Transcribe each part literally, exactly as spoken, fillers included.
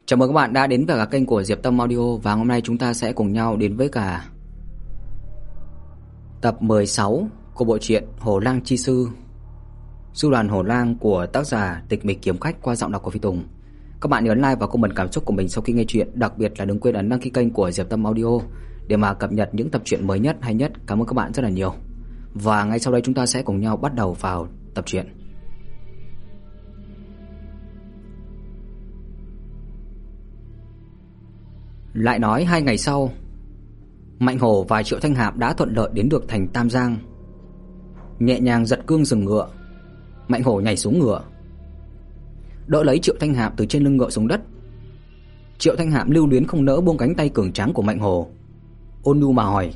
Chào mừng các bạn đã đến với cả kênh của Diệp Tâm Audio. Và hôm nay chúng ta sẽ cùng nhau đến với cả tập mười sáu của bộ truyện Hổ Lang Chi Sư, Sư đoàn Hổ Lang của tác giả Tịch Mịch Kiếm Khách qua giọng đọc của Phi Tùng. Các bạn nhớ ấn like và comment cảm xúc của mình sau khi nghe chuyện. Đặc biệt là đừng quên ấn đăng ký kênh của Diệp Tâm Audio để mà cập nhật những tập truyện mới nhất, hay nhất. Cảm ơn các bạn rất là nhiều. Và ngay sau đây chúng ta sẽ cùng nhau bắt đầu vào tập truyện. Lại nói hai ngày sau, Mạnh Hổ và Triệu Thanh Hạp đã thuận lợi đến được thành Tam Giang. Nhẹ nhàng giật cương dừng ngựa, Mạnh Hổ nhảy xuống ngựa, đỡ lấy Triệu Thanh Hạp từ trên lưng ngựa xuống đất. Triệu Thanh Hạp lưu luyến không nỡ buông cánh tay cường tráng của Mạnh Hổ, ôn nhu mà hỏi: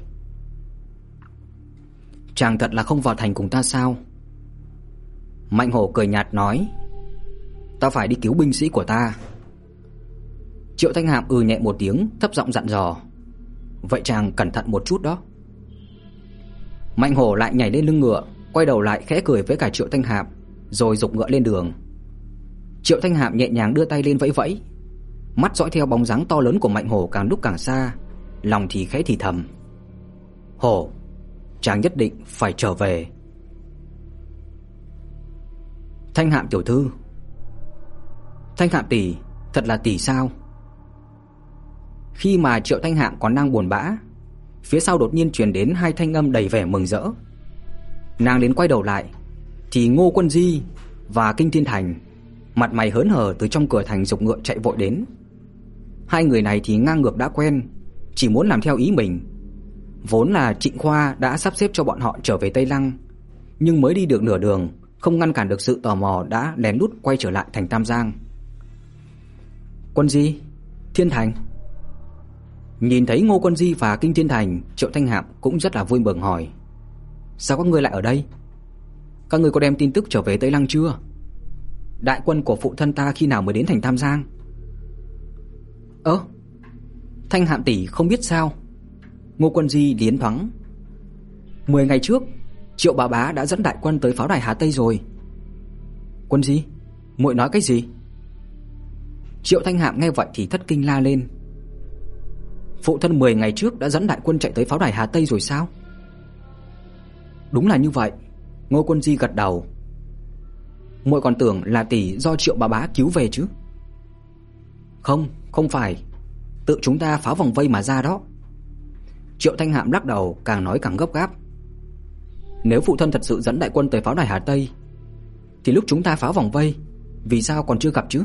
"Chàng thật là không vào thành cùng ta sao?" Mạnh Hổ cười nhạt nói: "Ta phải đi cứu binh sĩ của ta." Triệu Thanh Hạp ừ nhẹ một tiếng, thấp giọng dặn dò: "Vậy chàng cẩn thận một chút đó." Mạnh Hổ lại nhảy lên lưng ngựa, quay đầu lại khẽ cười với cả Triệu Thanh Hạp, rồi giục ngựa lên đường. Triệu Thanh Hạp nhẹ nhàng đưa tay lên vẫy vẫy, mắt dõi theo bóng dáng to lớn của Mạnh Hổ càng lúc càng xa, lòng thì khẽ thì thầm: "Hổ, chàng nhất định phải trở về." "Thanh Hạp tiểu thư." "Thanh Hạp tỷ, thật là tỷ sao?" Khi mà Triệu Thanh Hạp còn đang buồn bã, phía sau đột nhiên truyền đến hai thanh âm đầy vẻ mừng rỡ. Nàng đến quay đầu lại thì Ngô Quân Di và Kinh Thiên Thành mặt mày hớn hở từ trong cửa thành giục ngựa chạy vội đến. Hai người này thì ngang ngược đã quen, chỉ muốn làm theo ý mình. Vốn là Trịnh Khoa đã sắp xếp cho bọn họ trở về Tây Lăng, nhưng mới đi được nửa đường, không ngăn cản được sự tò mò, đã lén lút quay trở lại thành Tam Giang. "Quân Di, Thiên Thành." Nhìn thấy Ngô Quân Di và Kinh Thiên Thành, Triệu Thanh Hạp cũng rất là vui mừng hỏi: "Sao các ngươi lại ở đây? Các ngươi có đem tin tức trở về Tây Lăng chưa? Đại quân của phụ thân ta khi nào mới đến thành Tam Giang?" "Ơ, Thanh Hạp tỷ không biết sao?" Ngô Quân Di liến thoáng: Mười ngày trước, Triệu bá bá đã dẫn đại quân tới pháo đài Hà Tây rồi." "Quân Di, muội nói cái gì?" Triệu Thanh Hạp nghe vậy thì thất kinh la lên: "Phụ thân mười ngày trước đã dẫn đại quân chạy tới pháo đài Hà Tây rồi sao?" "Đúng là như vậy." Ngô Quân Di gật đầu: "Muội còn tưởng là tỷ do Triệu bá bá cứu về chứ." "Không, không phải, tự chúng ta phá vòng vây mà ra đó." Triệu Thanh Hạp lắc đầu, càng nói càng gấp gáp: "Nếu phụ thân thật sự dẫn đại quân tới pháo đài Hà Tây, thì lúc chúng ta phá vòng vây, vì sao còn chưa gặp chứ?"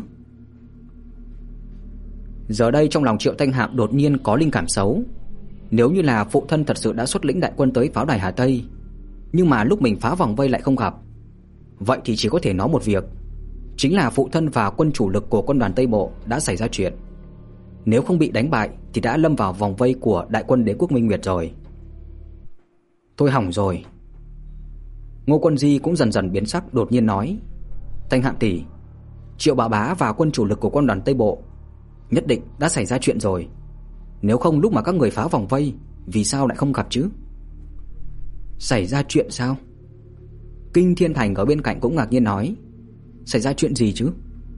Giờ đây trong lòng Triệu Thanh Hạp đột nhiên có linh cảm xấu. Nếu như là phụ thân thật sự đã xuất lĩnh đại quân tới pháo đài Hà Tây, nhưng mà lúc mình phá vòng vây lại không gặp, vậy thì chỉ có thể nói một việc, chính là phụ thân và quân chủ lực của quân đoàn Tây Bộ đã xảy ra chuyện. Nếu không bị đánh bại thì đã lâm vào vòng vây của đại quân Đế quốc Minh Nguyệt rồi. "Thôi hỏng rồi." Ngô Quân Di cũng dần dần biến sắc, đột nhiên nói: "Thanh Hạp tỷ, Triệu bá bá và quân chủ lực của quân đoàn Tây Bộ nhất định đã xảy ra chuyện rồi. Nếu không lúc mà các người phá vòng vây, vì sao lại không gặp chứ?" "Xảy ra chuyện sao?" Kinh Thiên Thành ở bên cạnh cũng ngạc nhiên nói: "Xảy ra chuyện gì chứ?"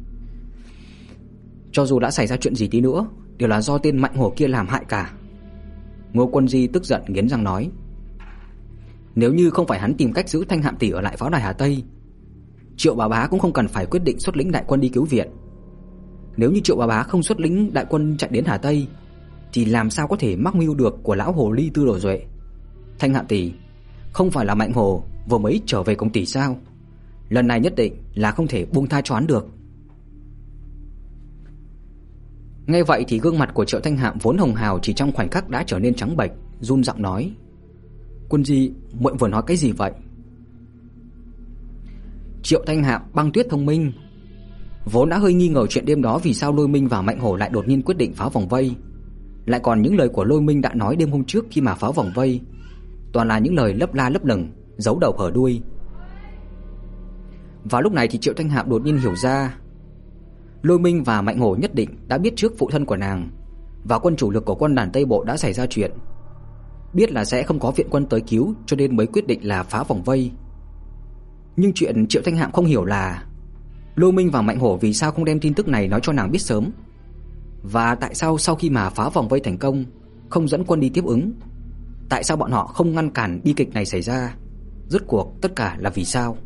"Cho dù đã xảy ra chuyện gì đi nữa, đều là do tên Mạnh Hổ kia làm hại cả." Ngô Quân Di tức giận nghiến răng nói: "Nếu như không phải hắn tìm cách giữ Thanh Hạp tỷ ở lại pháo đài Hà Tây, Triệu bá bá cũng không cần phải quyết định xuất lĩnh đại quân đi cứu viện. Nếu như Triệu bá bá không xuất lĩnh đại quân chạy đến Hà Tây, thì làm sao có thể mắc mưu được của lão hồ ly Tư Đồ Duệ. Thanh Hạp tỷ, không phải là Mạnh Hổ vừa mới trở về cùng tỷ sao? Lần này nhất định là không thể buông tha cho hắn được." Nghe vậy thì gương mặt của Triệu Thanh Hạp vốn hồng hào chỉ trong khoảnh khắc đã trở nên trắng bệch, run giọng nói: "Quân Di, muội vừa nói cái gì vậy?" Triệu Thanh Hạp băng tuyết thông minh, vốn đã hơi nghi ngờ chuyện đêm đó vì sao Lôi Minh và Mạnh Hổ lại đột nhiên quyết định phá vòng vây. Lại còn những lời của Lôi Minh đã nói đêm hôm trước khi mà phá vòng vây, toàn là những lời lấp la lấp lửng, giấu đầu hở đuôi. Và lúc này thì Triệu Thanh Hạp đột nhiên hiểu ra, Lôi Minh và Mạnh Hổ nhất định đã biết trước phụ thân của nàng và quân chủ lực của quân đoàn Tây Bộ đã xảy ra chuyện, biết là sẽ không có viện quân tới cứu, cho nên mới quyết định là phá vòng vây. Nhưng chuyện Triệu Thanh Hạp không hiểu là Lôi Minh và Mạnh Hổ vì sao không đem tin tức này nói cho nàng biết sớm. Và tại sao sau khi mà phá vòng vây thành công không dẫn quân đi tiếp ứng? Tại sao bọn họ không ngăn cản bi kịch này xảy ra? Rốt cuộc tất cả là vì sao?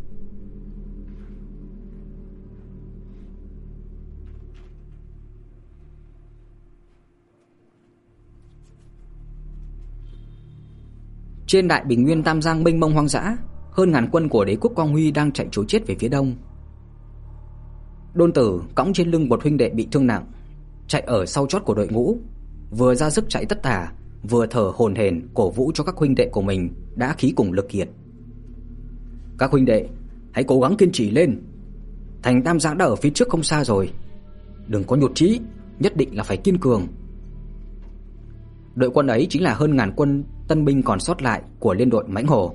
Trên đại bình nguyên Tam Giang mênh mông hoang dã, hơn ngàn quân của đế quốc Quang Huy đang chạy trối chết về phía đông. Đôn Tử cõng trên lưng một huynh đệ bị thương nặng, chạy ở sau chót của đội ngũ, vừa ra sức chạy tất tả, vừa thở hổn hển cổ vũ cho các huynh đệ của mình đã khí cùng lực kiệt. Các huynh đệ, hãy cố gắng kiên trì lên. Thành Tam Giang đã ở phía trước không xa rồi. Đừng có nhụt chí, nhất định là phải kiên cường. Đội quân ấy chính là hơn ngàn quân tân binh còn sót lại của liên đội Mãnh Hổ.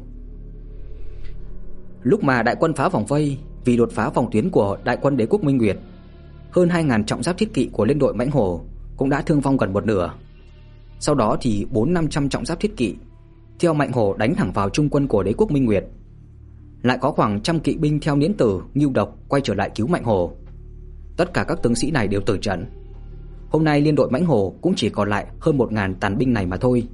Lúc mà đại quân phá vòng vây, vì đột phá phòng tuyến của đại quân đế quốc Minh Nguyệt, hơn hai ngàn trọng giáp thiết kỵ của liên đội Mãnh Hổ cũng đã thương vong gần một nửa. Sau đó thì bốn năm trăm trọng giáp thiết kỵ theo Mạnh Hổ đánh thẳng vào trung quân của đế quốc Minh Nguyệt. Lại có khoảng trăm kỵ binh theo Niễn Tử, Ngưu Độc quay trở lại cứu Mạnh Hổ. Tất cả các tướng sĩ này đều tử trận. Hôm nay liên đội Mãnh Hổ cũng chỉ còn lại hơn một ngàn tàn binh này mà thôi.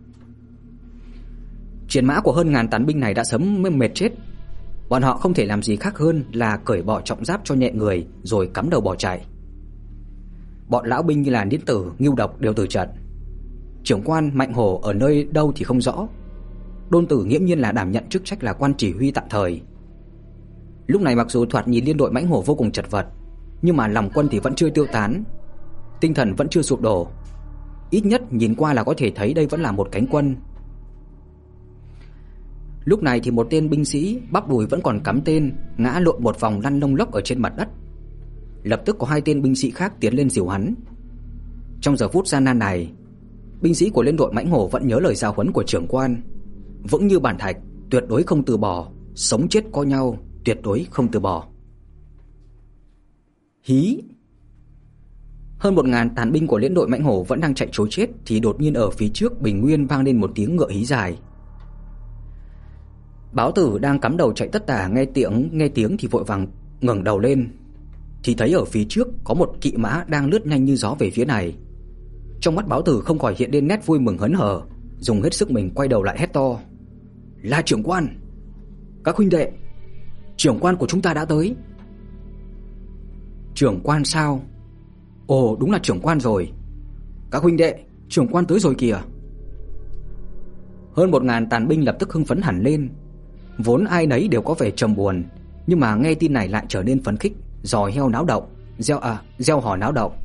Chiến mã của hơn ngàn tàn binh này đã sớm mệt chết. Bọn họ không thể làm gì khác hơn là cởi bỏ trọng giáp cho nhẹ người rồi cắm đầu bỏ chạy. Bọn lão binh như là Niễn Tử, Ngưu Độc đều tử trận. Trưởng quan Mạnh Hổ ở nơi đâu thì không rõ. Đôn Tử nghiễm nhiên là đảm nhận chức trách là quan chỉ huy tạm thời. Lúc này mặc dù thoạt nhìn liên đội Mãnh Hổ vô cùng chật vật, nhưng mà lòng quân thì vẫn chưa tiêu tán, tinh thần vẫn chưa sụp đổ. Ít nhất nhìn qua là có thể thấy đây vẫn là một cánh quân. Lúc này thì một tên binh sĩ bắp đùi vẫn còn cắm tên ngã lộn một vòng lăn lông lốc ở trên mặt đất. Lập tức có hai tên binh sĩ khác tiến lên dìu hắn. Trong giờ phút gian nan này, binh sĩ của liên đội Mãnh Hổ vẫn nhớ lời giáo huấn của trưởng quan, vững như bản thạch, tuyệt đối không từ bỏ, sống chết có nhau, tuyệt đối không từ bỏ. Hí! Hơn một ngàn tàn binh của liên đội Mãnh Hổ vẫn đang chạy trối chết thì đột nhiên ở phía trước bình nguyên vang lên một tiếng ngựa hí dài. Báo Tử đang cắm đầu chạy tất tả nghe tiếng nghe tiếng thì vội vàng ngẩng đầu lên, thì thấy ở phía trước có một kỵ mã đang lướt nhanh như gió về phía này. Trong mắt Báo Tử không khỏi hiện lên nét vui mừng hớn hở, dùng hết sức mình quay đầu lại hét to: "Là trưởng quan! Các huynh đệ, trưởng quan của chúng ta đã tới." Trưởng quan sao? Ồ, đúng là trưởng quan rồi. Các huynh đệ, trưởng quan tới rồi kìa. Hơn một ngàn tàn binh lập tức hưng phấn hẳn lên. Vốn ai nấy đều có vẻ trầm buồn, nhưng mà nghe tin này lại trở nên phấn khích, giò heo náo động, reo à, reo hò náo động.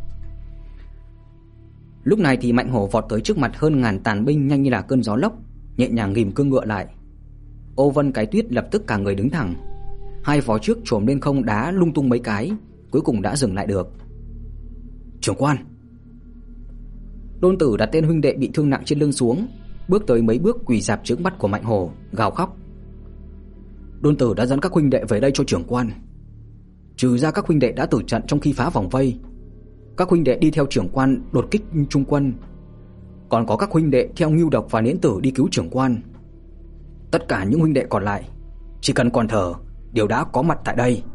Lúc này thì Mạnh Hổ vọt tới trước mặt hơn ngàn tàn binh nhanh như là cơn gió lốc, nhẹ nhàng ghìm cương ngựa lại. Ô Vân Cái Tuyết lập tức cả người đứng thẳng, hai vó trước chồm lên không đá lung tung mấy cái, cuối cùng đã dừng lại được. Trưởng quan! Đôn Tử đặt tên huynh đệ bị thương nặng trên lưng xuống, bước tới mấy bước quỳ rạp trước mắt của Mạnh Hổ, gào khóc. Đôn Tử đã dẫn các huynh đệ về đây cho trưởng quan. Trừ ra các huynh đệ đã tử trận trong khi phá vòng vây, các huynh đệ đi theo trưởng quan đột kích trung quân, còn có các huynh đệ theo Ngưu Độc và Niễn Tử đi cứu trưởng quan. Tất cả những huynh đệ còn lại chỉ cần còn thở đều đã có mặt tại đây.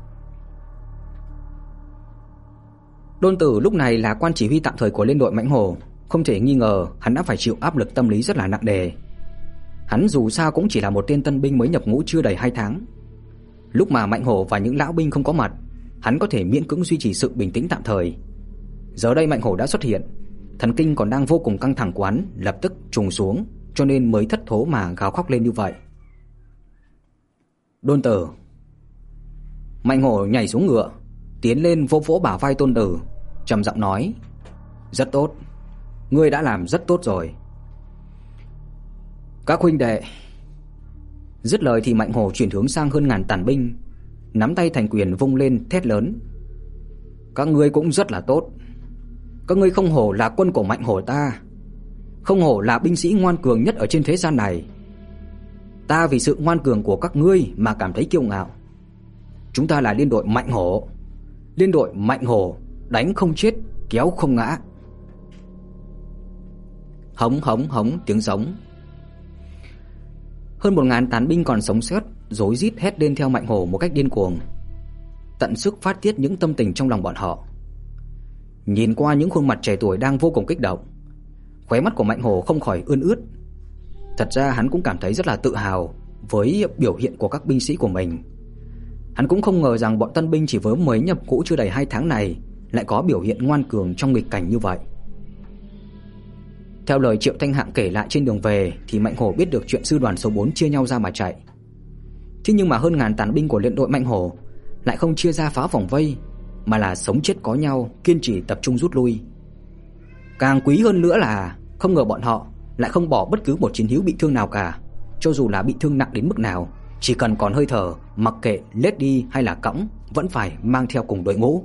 Đôn Tử lúc này là quan chỉ huy tạm thời của liên đội Mãnh Hổ, không thể nghi ngờ hắn đã phải chịu áp lực tâm lý rất là nặng nề. Hắn dù sao cũng chỉ là một tên tân binh mới nhập ngũ chưa đầy hai tháng. Lúc mà Mạnh Hổ và những lão binh không có mặt, hắn có thể miễn cưỡng duy trì sự bình tĩnh tạm thời. Giờ đây Mạnh Hổ đã xuất hiện, thần kinh còn đang vô cùng căng thẳng của hắn lập tức trùng xuống, cho nên mới thất thố mà gào khóc lên như vậy. Đôn Tử! Mạnh Hổ nhảy xuống ngựa, tiến lên vỗ vỗ bả vai Tôn Tử, trầm giọng nói: "Rất tốt, ngươi đã làm rất tốt rồi. Các huynh đệ." Dứt lời thì Mạnh Hổ chuyển hướng sang hơn ngàn tàn binh, nắm tay thành quyền vung lên thét lớn: "Các ngươi cũng rất là tốt. Các ngươi không hổ là quân của Mạnh Hổ ta, không hổ là binh sĩ ngoan cường nhất ở trên thế gian này. Ta vì sự ngoan cường của các ngươi mà cảm thấy kiêu ngạo. Chúng ta là liên đội Mạnh Hổ. Liên đội Mạnh Hổ, đánh không chết, kéo không ngã." Hống hống hống tiếng giống. Hơn một ngàn tàn binh còn sống sót rối rít hét lên theo Mạnh Hổ một cách điên cuồng, tận sức phát tiết những tâm tình trong lòng bọn họ. Nhìn qua những khuôn mặt trẻ tuổi đang vô cùng kích động, khóe mắt của Mạnh Hổ không khỏi ươn ướt. Thật ra hắn cũng cảm thấy rất là tự hào với biểu hiện của các binh sĩ của mình. Hắn cũng không ngờ rằng bọn tân binh chỉ với mới nhập ngũ chưa đầy hai tháng này lại có biểu hiện ngoan cường trong nghịch cảnh như vậy. Theo lời Triệu Thanh Hạng kể lại trên đường về thì Mạnh Hổ biết được chuyện sư đoàn số bốn chia nhau ra mà chạy. Thế nhưng mà hơn ngàn tàn binh của liên đội Mạnh Hổ lại không chia ra phá vòng vây, mà là sống chết có nhau, kiên trì tập trung rút lui. Càng quý hơn nữa là không ngờ bọn họ lại không bỏ bất cứ một chiến hữu bị thương nào cả, cho dù là bị thương nặng đến mức nào, chỉ cần còn hơi thở, mặc kệ lết đi hay là cõng, vẫn phải mang theo cùng đội ngũ.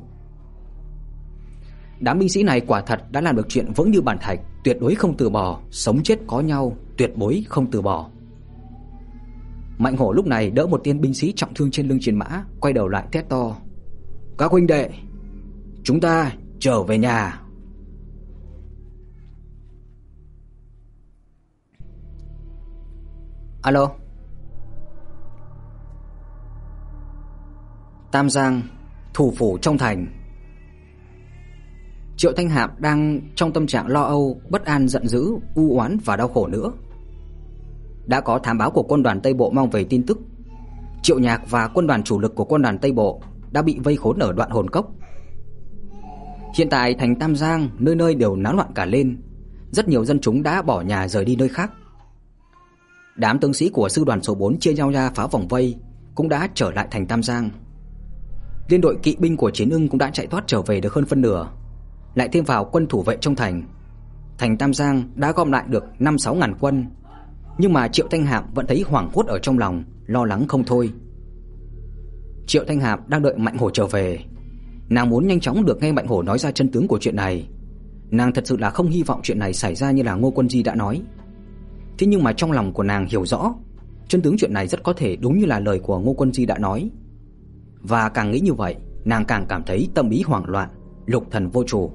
Đám binh sĩ này quả thật đã làm được chuyện vững như bàn thạch, tuyệt đối không từ bỏ, sống chết có nhau, tuyệt đối không từ bỏ. Mạnh Hổ lúc này đỡ một tên binh sĩ trọng thương trên lưng chiến mã, quay đầu lại thét to: "Các huynh đệ, chúng ta trở về nhà." Alo. Tam Giang, thủ phủ trong thành. Triệu Thanh Hạm đang trong tâm trạng lo âu, bất an, giận dữ, u oán và đau khổ nữa. Đã có thám báo của quân đoàn Tây Bộ mang về tin tức Triệu Nhạc và quân đoàn chủ lực của quân đoàn Tây Bộ đã bị vây khốn ở đoạn hồn cốc. Hiện tại thành Tam Giang nơi nơi đều náo loạn cả lên, rất nhiều dân chúng đã bỏ nhà rời đi nơi khác. Đám tướng sĩ của sư đoàn số bốn chia nhau ra phá vòng vây cũng đã trở lại thành Tam Giang. Liên đội kỵ binh của Chiến Ưng cũng đã chạy thoát trở về được hơn phân nửa, lại thêm vào quân thủ vệ trong thành. Thành Tam Giang đã gom lại được năm sáu ngàn quân, nhưng mà Triệu Thanh Hạm vẫn thấy hoảng hốt ở trong lòng, lo lắng không thôi. Triệu Thanh Hạm đang đợi Mạnh Hổ trở về. Nàng muốn nhanh chóng được nghe Mạnh Hổ nói ra chân tướng của chuyện này. Nàng thật sự là không hy vọng chuyện này xảy ra như là Ngô Quân Di đã nói. Thế nhưng mà trong lòng của nàng hiểu rõ, chân tướng chuyện này rất có thể đúng như là lời của Ngô Quân Di đã nói. Và càng nghĩ như vậy, nàng càng cảm thấy tâm ý hoảng loạn, lục thần vô chủ.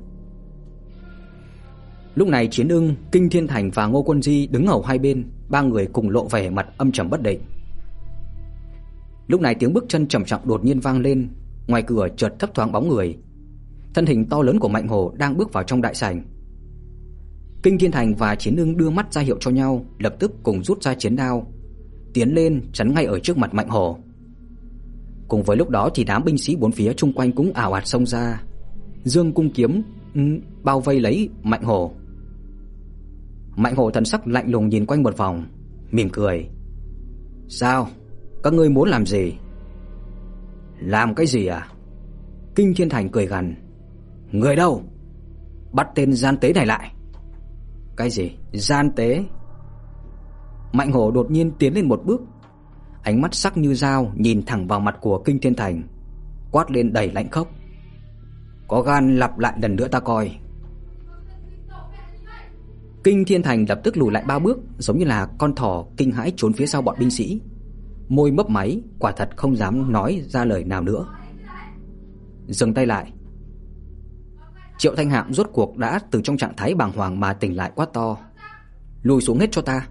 Lúc này Chiến Ưng, Kinh Thiên Thành và Ngô Quân Di đứng ở hai bên, ba người cùng lộ vẻ mặt âm trầm bất định. Lúc này tiếng bước chân trầm trọng đột nhiên vang lên, ngoài cửa chợt thấp thoáng bóng người. Thân hình to lớn của Mạnh Hổ đang bước vào trong đại sảnh. Kinh Thiên Thành và Chiến Ưng đưa mắt ra hiệu cho nhau, lập tức cùng rút ra chiến đao, tiến lên chắn ngay ở trước mặt Mạnh Hổ. Cùng với lúc đó thì đám binh sĩ bốn phía chung quanh cũng ào ạt xông ra, giương cung kiếm ừ, bao vây lấy Mạnh Hổ. Mạnh Hổ thần sắc lạnh lùng nhìn quanh một vòng, mỉm cười: "Sao? Các ngươi muốn làm gì?" "Làm cái gì à?" Kinh Thiên Thành cười gằn: "Người đâu? Bắt tên gian tế này lại." "Cái gì? Gian tế?" Mạnh Hổ đột nhiên tiến lên một bước, ánh mắt sắc như dao nhìn thẳng vào mặt của Kinh Thiên Thành, quát lên đầy lạnh khốc: "Có gan lặp lại lần nữa ta coi." Kinh Thiên Thành lập tức lùi lại ba bước, giống như là con thỏ kinh hãi trốn phía sau bọn binh sĩ, môi mấp máy, quả thật không dám nói ra lời nào nữa. Dừng tay lại. Triệu Thanh Hạm rốt cuộc đã từ trong trạng thái bàng hoàng mà tỉnh lại, quát to: "Lùi xuống hết cho ta."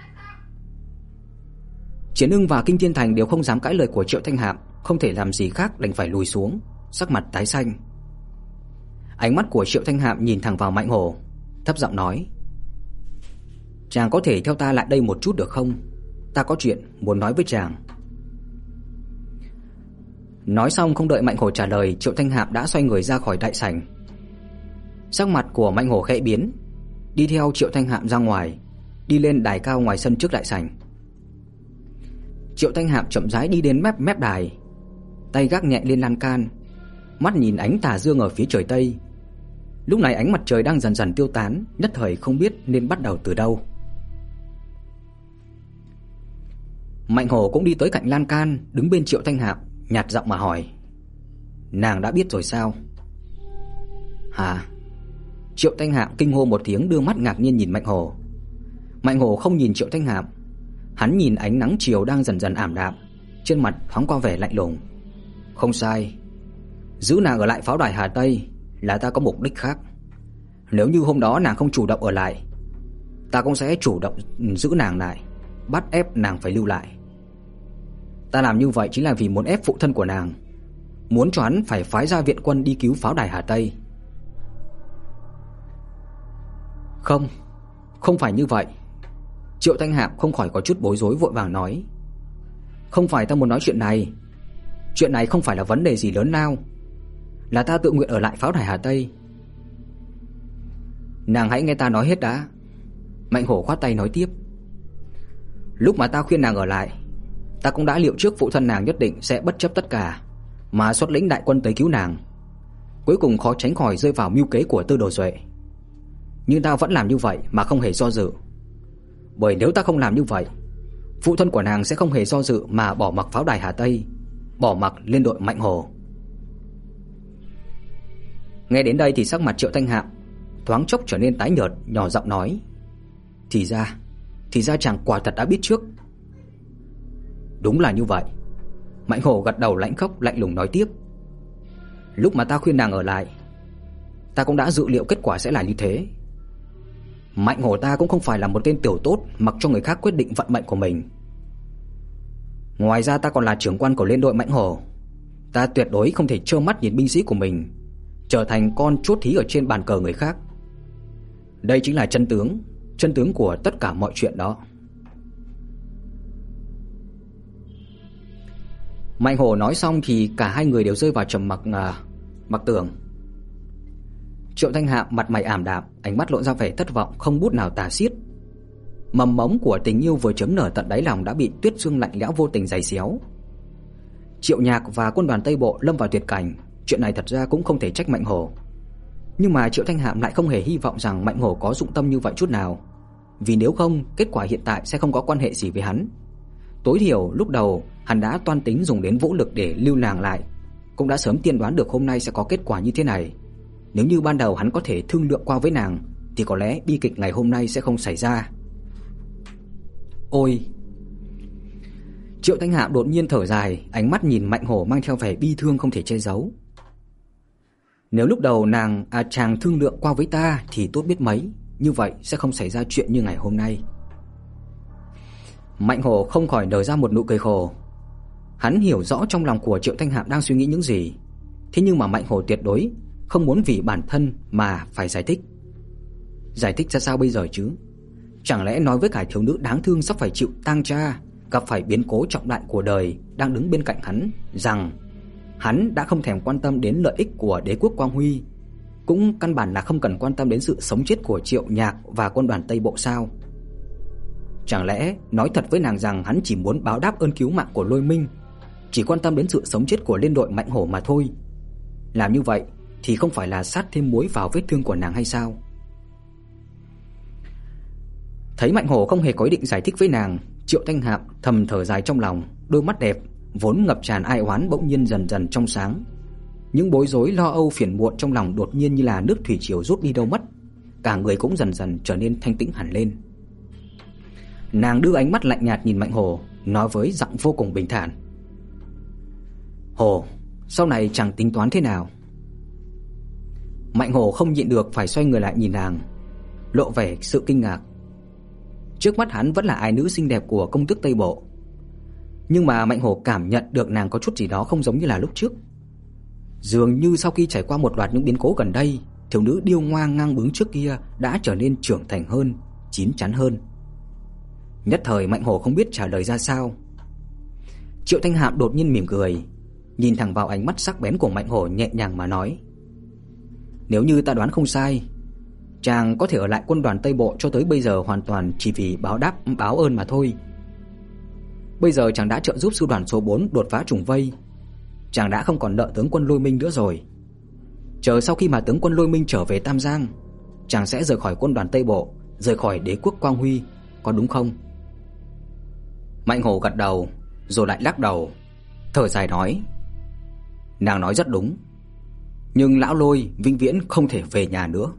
Chiến Ưng và Kinh Thiên Thành đều không dám cãi lời của Triệu Thanh Hạm, không thể làm gì khác đành phải lùi xuống, sắc mặt tái xanh. Ánh mắt của Triệu Thanh Hạm nhìn thẳng vào Mạnh Hổ, thấp giọng nói: "Chàng có thể theo ta lại đây một chút được không? Ta có chuyện muốn nói với chàng." Nói xong không đợi Mạnh Hổ trả lời, Triệu Thanh Hạm đã xoay người ra khỏi đại sảnh. Sắc mặt của Mạnh Hổ khẽ biến, đi theo Triệu Thanh Hạm ra ngoài, đi lên đài cao ngoài sân trước đại sảnh. Triệu Thanh Hạm chậm rãi đi đến mép mép đài, tay gác nhẹ lên lan can, mắt nhìn ánh tà dương ở phía trời tây. Lúc này ánh mặt trời đang dần dần tiêu tán, nhất thời không biết nên bắt đầu từ đâu. Mạnh Hổ cũng đi tới cạnh lan can, đứng bên Triệu Thanh Hạm, nhạt giọng mà hỏi: "Nàng đã biết rồi sao?" "Hả?" Triệu Thanh Hạm kinh hô một tiếng, đưa mắt ngạc nhiên nhìn Mạnh Hổ. Mạnh Hổ không nhìn Triệu Thanh Hạm, hắn nhìn ánh nắng chiều đang dần dần ảm đạm, trên mặt thoáng qua vẻ lạnh lùng. "Không sai, giữ nàng ở lại pháo đài Hà Tây là ta có mục đích khác. Nếu như hôm đó nàng không chủ động ở lại, ta cũng sẽ chủ động giữ nàng lại, bắt ép nàng phải lưu lại. Ta làm như vậy chính là vì muốn ép phụ thân của nàng, muốn cho hắn phải phái ra viện quân đi cứu pháo đài Hà Tây." Không, không phải như vậy. Triệu Thanh Hạm không khỏi có chút bối rối vội vàng nói. Không phải ta muốn nói chuyện này. Chuyện này không phải là vấn đề gì lớn lao, là ta tự nguyện ở lại pháo đài Hà Tây. Nàng hãy nghe ta nói hết đã. Mạnh Hổ khoát tay nói tiếp. Lúc mà ta khuyên nàng ở lại, ta cũng đã liệu trước phụ thân nàng nhất định sẽ bất chấp tất cả mà xuất lĩnh đại quân tới cứu nàng. Cuối cùng khó tránh khỏi rơi vào mưu kế của Tư Đồ Duệ. Nhưng ta vẫn làm như vậy mà không hề do dự. Bởi nếu ta không làm như vậy, phụ thân của nàng sẽ không hề do dự mà bỏ mặc pháo đài Hà Tây, bỏ mặc liên đội Mạnh Hổ. Nghe đến đây thì sắc mặt Triệu Thanh Hạm thoáng chốc trở nên tái nhợt, nhỏ giọng nói. Thì ra, thì ra chàng quả thật đã biết trước. Đúng là như vậy. Mạnh Hổ gật đầu lãnh khốc lạnh lùng nói tiếp. Lúc mà ta khuyên nàng ở lại, ta cũng đã dự liệu kết quả sẽ là như thế. Mạnh Hổ ta cũng không phải là một tên tiểu tốt mặc cho người khác quyết định vận mệnh của mình. Ngoài ra ta còn là trưởng quan của liên đội Mạnh Hổ. Ta tuyệt đối không thể trơ mắt nhìn binh sĩ của mình trở thành con chốt thí ở trên bàn cờ người khác. Đây chính là chân tướng, chân tướng của tất cả mọi chuyện đó. Mạnh Hổ nói xong thì cả hai người đều rơi vào trầm mặc à, mặc tưởng. Triệu Thanh Hạm mặt mày ảm đạm, ánh mắt lộ ra vẻ thất vọng không bút nào tả xiết. Mầm mống của tình yêu vừa chớm nở tận đáy lòng đã bị tuyết sương lạnh lẽo vô tình giày xéo. Triệu Nhạc và quân đoàn Tây Bộ lâm vào tuyệt cảnh, chuyện này thật ra cũng không thể trách Mạnh Hổ. Nhưng mà Triệu Thanh Hạm lại không hề hy vọng rằng Mạnh Hổ có dụng tâm như vậy chút nào, vì nếu không, kết quả hiện tại sẽ không có quan hệ gì với hắn. Tối thiểu lúc đầu hắn đã toan tính dùng đến vũ lực để lưu nàng lại, cũng đã sớm tiên đoán được hôm nay sẽ có kết quả như thế này. Nếu như ban đầu hắn có thể thương lượng qua với nàng thì có lẽ bi kịch ngày hôm nay sẽ không xảy ra. Ôi! Triệu Thanh Hạm đột nhiên thở dài, ánh mắt nhìn Mạnh Hổ mang theo vẻ bi thương không thể che giấu. Nếu lúc đầu nàng à chàng thương lượng qua với ta thì tốt biết mấy, như vậy sẽ không xảy ra chuyện như ngày hôm nay. Mạnh Hổ không khỏi nở ra một nụ cười khổ. Hắn hiểu rõ trong lòng của Triệu Thanh Hạm đang suy nghĩ những gì, thế nhưng mà Mạnh Hổ tuyệt đối không muốn vì bản thân mà phải giải thích. Giải thích ra sao bây giờ chứ? Chẳng lẽ nói với cả thiếu nữ đáng thương sắp phải chịu tang tra, gặp phải biến cố trọng đại của đời đang đứng bên cạnh hắn rằng hắn đã không thèm quan tâm đến lợi ích của đế quốc Quang Huy, cũng căn bản là không cần quan tâm đến sự sống chết của Triệu Nhạc và quân đoàn Tây Bộ sao? Chẳng lẽ nói thật với nàng rằng hắn chỉ muốn báo đáp ơn cứu mạng của Lôi Minh, chỉ quan tâm đến sự sống chết của liên đội Mạnh Hổ mà thôi? Làm như vậy thì không phải là sát thêm muối vào vết thương của nàng hay sao? Thấy Mạnh Hổ không hề có ý định giải thích với nàng, Triệu Thanh Hạm thầm thở dài trong lòng, đôi mắt đẹp vốn ngập tràn ai oán bỗng nhiên dần dần trong sáng. Những bối rối lo âu phiền muộn trong lòng đột nhiên như là nước thủy triều rút đi đâu mất, cả người cũng dần dần trở nên thanh tĩnh hẳn lên. Nàng đưa ánh mắt lạnh nhạt nhìn Mạnh Hổ, nói với giọng vô cùng bình thản. Hổ, sau này chẳng tính toán thế nào? Mạnh Hổ không nhịn được phải xoay người lại nhìn nàng, lộ vẻ sự kinh ngạc. Trước mắt hắn vẫn là ai nữ xinh đẹp của công tước Tây Bộ, nhưng mà Mạnh Hổ cảm nhận được nàng có chút gì đó không giống như là lúc trước. Dường như sau khi trải qua một loạt những biến cố gần đây, thiếu nữ điêu ngoa ngang bướng trước kia đã trở nên trưởng thành hơn, chín chắn hơn. Nhất thời Mạnh Hổ không biết trả lời ra sao. Triệu Thanh Hạm đột nhiên mỉm cười, nhìn thẳng vào ánh mắt sắc bén của Mạnh Hổ, nhẹ nhàng mà nói. Nếu như ta đoán không sai, chàng có thể ở lại quân đoàn Tây Bộ cho tới bây giờ hoàn toàn chỉ vì báo đáp báo ơn mà thôi. Bây giờ chàng đã trợ giúp sư đoàn số bốn đột phá trùng vây, chàng đã không còn nợ tướng quân Lôi Minh nữa rồi. Chờ sau khi mà tướng quân Lôi Minh trở về Tam Giang, chàng sẽ rời khỏi quân đoàn Tây Bộ, rời khỏi đế quốc Quang Huy, có đúng không? Mạnh Hổ gật đầu, rồi lại lắc đầu, thở dài nói. Nàng nói rất đúng, nhưng lão Lôi vĩnh viễn không thể về nhà nữa.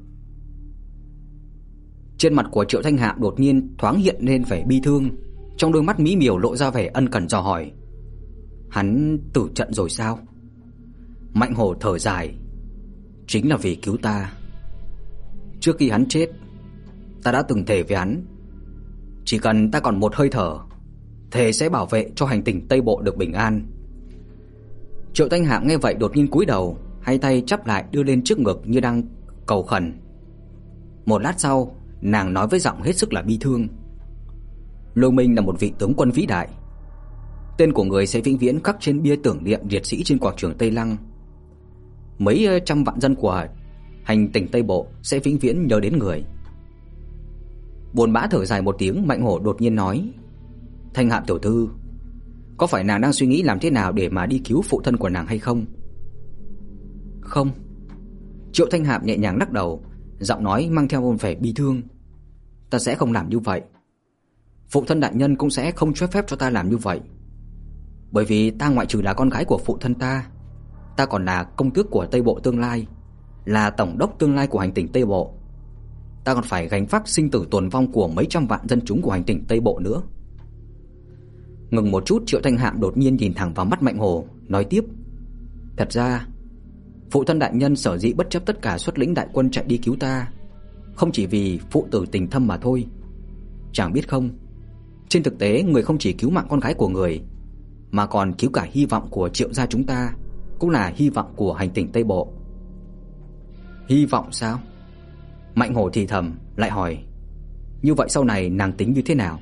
Trên mặt của Triệu Thanh Hạm đột nhiên thoáng hiện lên vẻ bi thương, trong đôi mắt mỹ miều lộ ra vẻ ân cần dò hỏi. Hắn tử trận rồi sao? Mạnh Hổ thở dài. Chính là vì cứu ta. Trước khi hắn chết, ta đã từng thề với hắn, chỉ cần ta còn một hơi thở, thề sẽ bảo vệ cho hành tinh Tây Bộ được bình an. Triệu Thanh Hạm nghe vậy đột nhiên cúi đầu, hai tay chắp lại đưa lên trước ngực như đang cầu khẩn. Một lát sau nàng nói với giọng hết sức là bi thương. Lôi Minh là một vị tướng quân vĩ đại. Tên của người sẽ vĩnh viễn khắc trên bia tưởng niệm liệt sĩ trên quảng trường Tây Lăng. Mấy trăm vạn dân của hành tỉnh Tây Bộ sẽ vĩnh viễn nhớ đến người. Buồn bã thở dài một tiếng, Mạnh Hổ đột nhiên nói: Thanh Hạm tiểu thư, có phải nàng đang suy nghĩ làm thế nào để mà đi cứu phụ thân của nàng hay không? Không. Triệu Thanh Hạm nhẹ nhàng lắc đầu, giọng nói mang theo một vẻ bi thương. Ta sẽ không làm như vậy. Phụ thân đại nhân cũng sẽ không cho phép cho ta làm như vậy. Bởi vì ta ngoại trừ là con gái của phụ thân ta, ta còn là công tước của Tây Bộ tương lai, là tổng đốc tương lai của hành tinh Tây Bộ. Ta còn phải gánh vác sinh tử tồn vong của mấy trăm vạn dân chúng của hành tinh Tây Bộ nữa. Ngừng một chút, Triệu Thanh Hạm đột nhiên nhìn thẳng vào mắt Mạnh Hổ, nói tiếp: Thật ra, phụ thân đại nhân sở dĩ bất chấp tất cả xuất lĩnh đại quân chạy đi cứu ta, không chỉ vì phụ tử tình thâm mà thôi. Chàng biết không, trên thực tế người không chỉ cứu mạng con gái của người, mà còn cứu cả hy vọng của Triệu gia chúng ta, cũng là hy vọng của hành tinh Tây Bộ. Hy vọng sao? Mạnh Hổ thì thầm, lại hỏi: Như vậy sau này nàng tính như thế nào?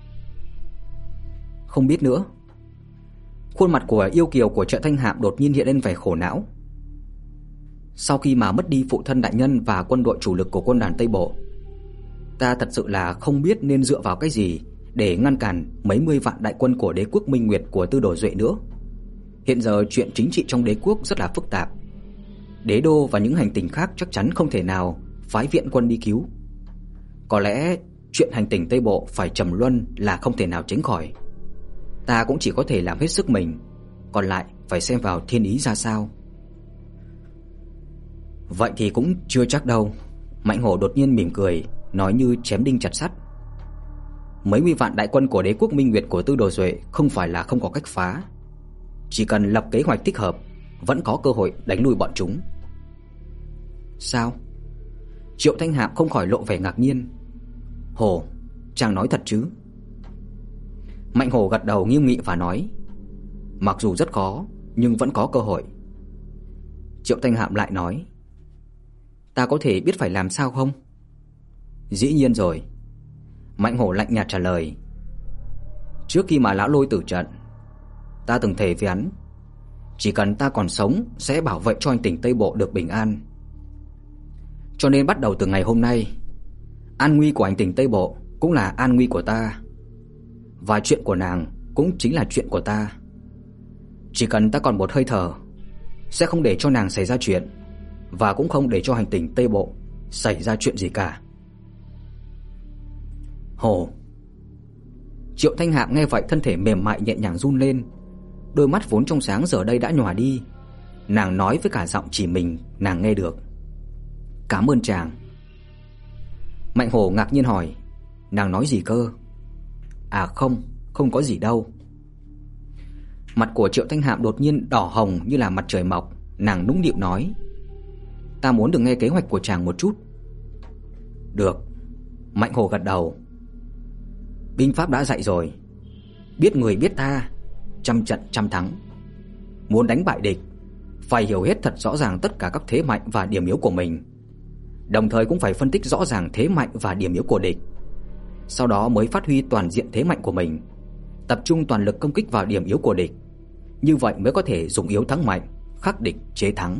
Không biết nữa. Khuôn mặt của yêu kiều của Triệu Thanh Hạm đột nhiên hiện lên vẻ khổ não. Sau khi mà mất đi phụ thân đại nhân và quân đội chủ lực của quân đoàn Tây Bộ, ta thật sự là không biết nên dựa vào cái gì để ngăn cản mấy mươi vạn đại quân của đế quốc Minh Nguyệt của Tư Đồ Duệ nữa. Hiện giờ chuyện chính trị trong đế quốc rất là phức tạp. Đế đô và những hành tinh khác chắc chắn không thể nào phái viện quân đi cứu. Có lẽ chuyện hành tinh Tây Bộ phải trầm luân là không thể nào tránh khỏi. Ta cũng chỉ có thể làm hết sức mình, còn lại phải xem vào thiên ý ra sao. Vậy thì cũng chưa chắc đâu. Mạnh Hổ đột nhiên mỉm cười, nói như chém đinh chặt sắt. Mấy mươi vạn đại quân của đế quốc Minh Nguyệt của Tư Đồ Duệ không phải là không có cách phá. Chỉ cần lập kế hoạch thích hợp, vẫn có cơ hội đánh lui bọn chúng. Sao? Triệu Thanh Hạm không khỏi lộ vẻ ngạc nhiên. Hổ, chàng nói thật chứ? Mạnh Hổ gật đầu nghiêm nghị và nói: Mặc dù rất khó, nhưng vẫn có cơ hội. Triệu Thanh Hạm lại nói: Ta có thể biết phải làm sao không? Dĩ nhiên rồi. Mạnh Hổ lạnh nhạt trả lời: Trước khi mà lão Lôi tử trận, ta từng thề với hắn, chỉ cần ta còn sống sẽ bảo vệ cho hành tinh Tây Bộ được bình an. Cho nên bắt đầu từ ngày hôm nay, an nguy của hành tinh Tây Bộ cũng là an nguy của ta, và chuyện của nàng cũng chính là chuyện của ta. Chỉ cần ta còn một hơi thở, sẽ không để cho nàng xảy ra chuyện, và cũng không để cho hành tinh Tây Bộ xảy ra chuyện gì cả. Hồ. Triệu Thanh Hạm nghe vậy, thân thể mềm mại nhẹ nhàng run lên, đôi mắt vốn trong sáng giờ đây đã nhòa đi. Nàng nói với cả giọng chỉ mình nàng nghe được: Cảm ơn chàng. Mạnh Hổ ngạc nhiên hỏi: Nàng nói gì cơ? À không, không có gì đâu. Mặt của Triệu Thanh Hạm đột nhiên đỏ hồng như là mặt trời mọc. Nàng nũng nịu nói: Ta muốn được nghe kế hoạch của chàng một chút. Được. Mạnh Hổ gật đầu. Binh pháp đã dạy rồi, biết người biết ta, trăm trận trăm thắng. Muốn đánh bại địch, phải hiểu hết thật rõ ràng tất cả các thế mạnh và điểm yếu của mình, đồng thời cũng phải phân tích rõ ràng thế mạnh và điểm yếu của địch. Sau đó mới phát huy toàn diện thế mạnh của mình, tập trung toàn lực công kích vào điểm yếu của địch. Như vậy mới có thể dùng yếu thắng mạnh, khắc địch chế thắng.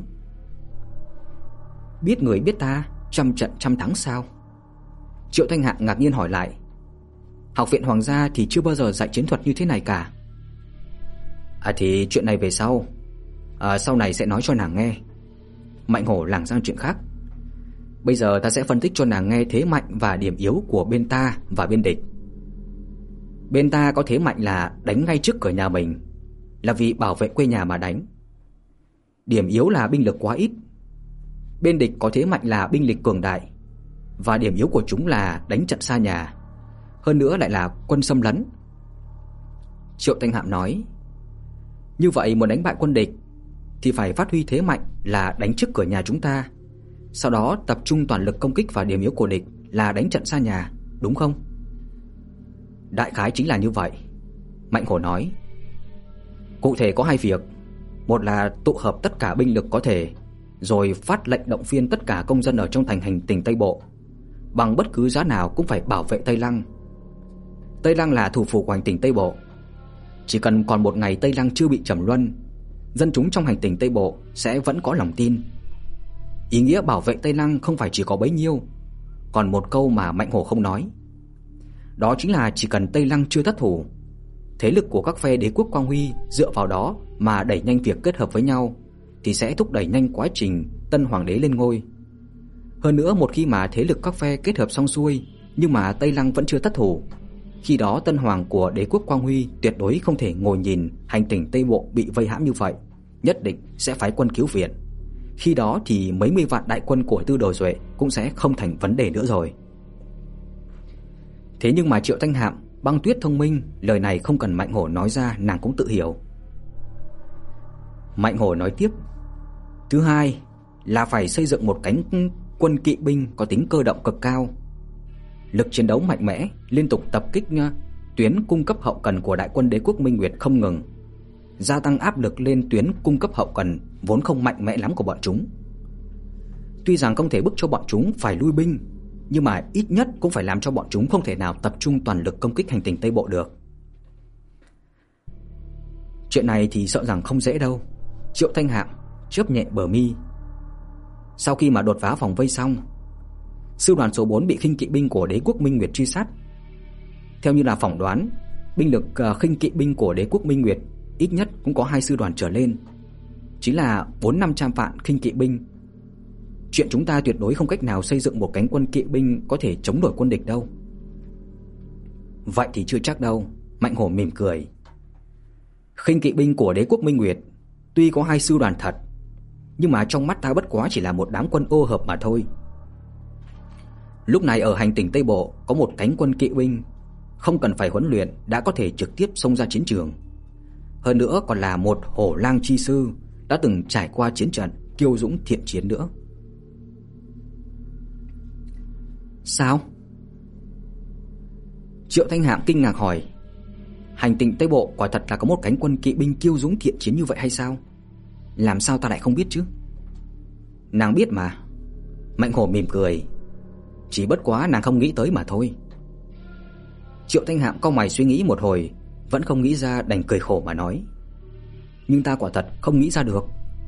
Biết người biết ta, trăm trận trăm thắng sao? Triệu Thanh Hạng ngạc nhiên hỏi lại. Học viện Hoàng gia thì chưa bao giờ dạy chiến thuật như thế này cả. À thì chuyện này về sau, à, sau này sẽ nói cho nàng nghe. Mạnh Hổ lảng sang chuyện khác. Bây giờ ta sẽ phân tích cho nàng nghe thế mạnh và điểm yếu của bên ta và bên địch. Bên ta có thế mạnh là đánh ngay trước cửa nhà mình, là vì bảo vệ quê nhà mà đánh. Điểm yếu là binh lực quá ít. Bên địch có thế mạnh là binh lực cường đại, và điểm yếu của chúng là đánh trận xa nhà, hơn nữa lại là quân xâm lấn. Triệu Thanh Hạm nói. Như vậy muốn đánh bại quân địch thì phải phát huy thế mạnh là đánh trước cửa nhà chúng ta, sau đó tập trung toàn lực công kích vào điểm yếu của địch là đánh trận xa nhà, đúng không? Đại khái chính là như vậy, Mạnh Hổ nói. Cụ thể có hai việc. Một là tụ hợp tất cả binh lực có thể, rồi phát lệnh động viên tất cả công dân ở trong thành hành tinh Tây Bộ, bằng bất cứ giá nào cũng phải bảo vệ Tây Lăng. Tây Lăng là thủ phủ của hành tinh Tây Bộ. Chỉ cần còn một ngày Tây Lăng chưa bị trầm luân, dân chúng trong hành tinh Tây Bộ sẽ vẫn có lòng tin. Ý nghĩa bảo vệ Tây Lăng không phải chỉ có bấy nhiêu, còn một câu mà Mạnh Hổ không nói. Đó chính là chỉ cần Tây Lăng chưa thất thủ, thế lực của các phe đế quốc Quang Huy dựa vào đó mà đẩy nhanh việc kết hợp với nhau thì sẽ thúc đẩy nhanh quá trình tân hoàng đế lên ngôi. Hơn nữa, một khi mà thế lực các phe kết hợp xong xuôi nhưng mà Tây Lăng vẫn chưa thất thủ, khi đó tân hoàng của đế quốc Quang Huy tuyệt đối không thể ngồi nhìn hành tinh Tây Bộ bị vây hãm như vậy, nhất định sẽ phái quân cứu viện. Khi đó thì mấy mươi vạn đại quân của Tư Đồ Duệ cũng sẽ không thành vấn đề nữa rồi. Thế nhưng mà Triệu Thanh Hạm, Băng Tuyết thông minh, lời này không cần Mạnh Hổ nói ra nàng cũng tự hiểu. Mạnh Hổ nói tiếp: thứ hai là phải xây dựng một cánh quân kỵ binh có tính cơ động cực cao, lực chiến đấu mạnh mẽ, liên tục tập kích tuyến cung cấp hậu cần của đại quân đế quốc Minh Nguyệt không ngừng, gia tăng áp lực lên tuyến cung cấp hậu cần vốn không mạnh mẽ lắm của bọn chúng. Tuy rằng không thể bức cho bọn chúng phải lui binh, nhưng mà ít nhất cũng phải làm cho bọn chúng không thể nào tập trung toàn lực công kích hành tinh Tây Bộ được. Chuyện này thì sợ rằng không dễ đâu. Triệu Thanh Hạm chớp nhẹ bờ mi. Sau khi mà đột phá vòng vây xong, sư đoàn số bốn bị khinh kỵ binh của đế quốc Minh Nguyệt truy sát. Theo như là phỏng đoán, binh lực khinh kỵ binh của đế quốc Minh Nguyệt ít nhất cũng có hai sư đoàn trở lên, chính là bốn năm trăm vạn khinh kỵ binh. Chuyện chúng ta tuyệt đối không cách nào xây dựng một cánh quân kỵ binh có thể chống đổi quân địch đâu. Vậy thì chưa chắc đâu, Mạnh Hổ mỉm cười. Khinh kỵ binh của đế quốc Minh Nguyệt tuy có hai sư đoàn thật, nhưng mà trong mắt ta bất quá chỉ là một đám quân ô hợp mà thôi. Lúc này ở hành tinh Tây Bộ có một cánh quân kỵ binh, không cần phải huấn luyện đã có thể trực tiếp xông ra chiến trường. Hơn nữa còn là một hổ lang chi sư đã từng trải qua chiến trận, kiêu dũng thiện chiến nữa. Sao? Triệu Thanh Hạm kinh ngạc hỏi. Hành tinh Tây Bộ quả thật là có một cánh quân kỵ binh kiêu dũng thiện chiến như vậy hay sao? Làm sao ta lại không biết chứ? Nàng biết mà. Mạnh Hổ mỉm cười. Chỉ bất quá nàng không nghĩ tới mà thôi. Triệu Thanh Hạm cau mày suy nghĩ một hồi, vẫn không nghĩ ra, đành cười khổ mà nói: nhưng ta quả thật không nghĩ ra được.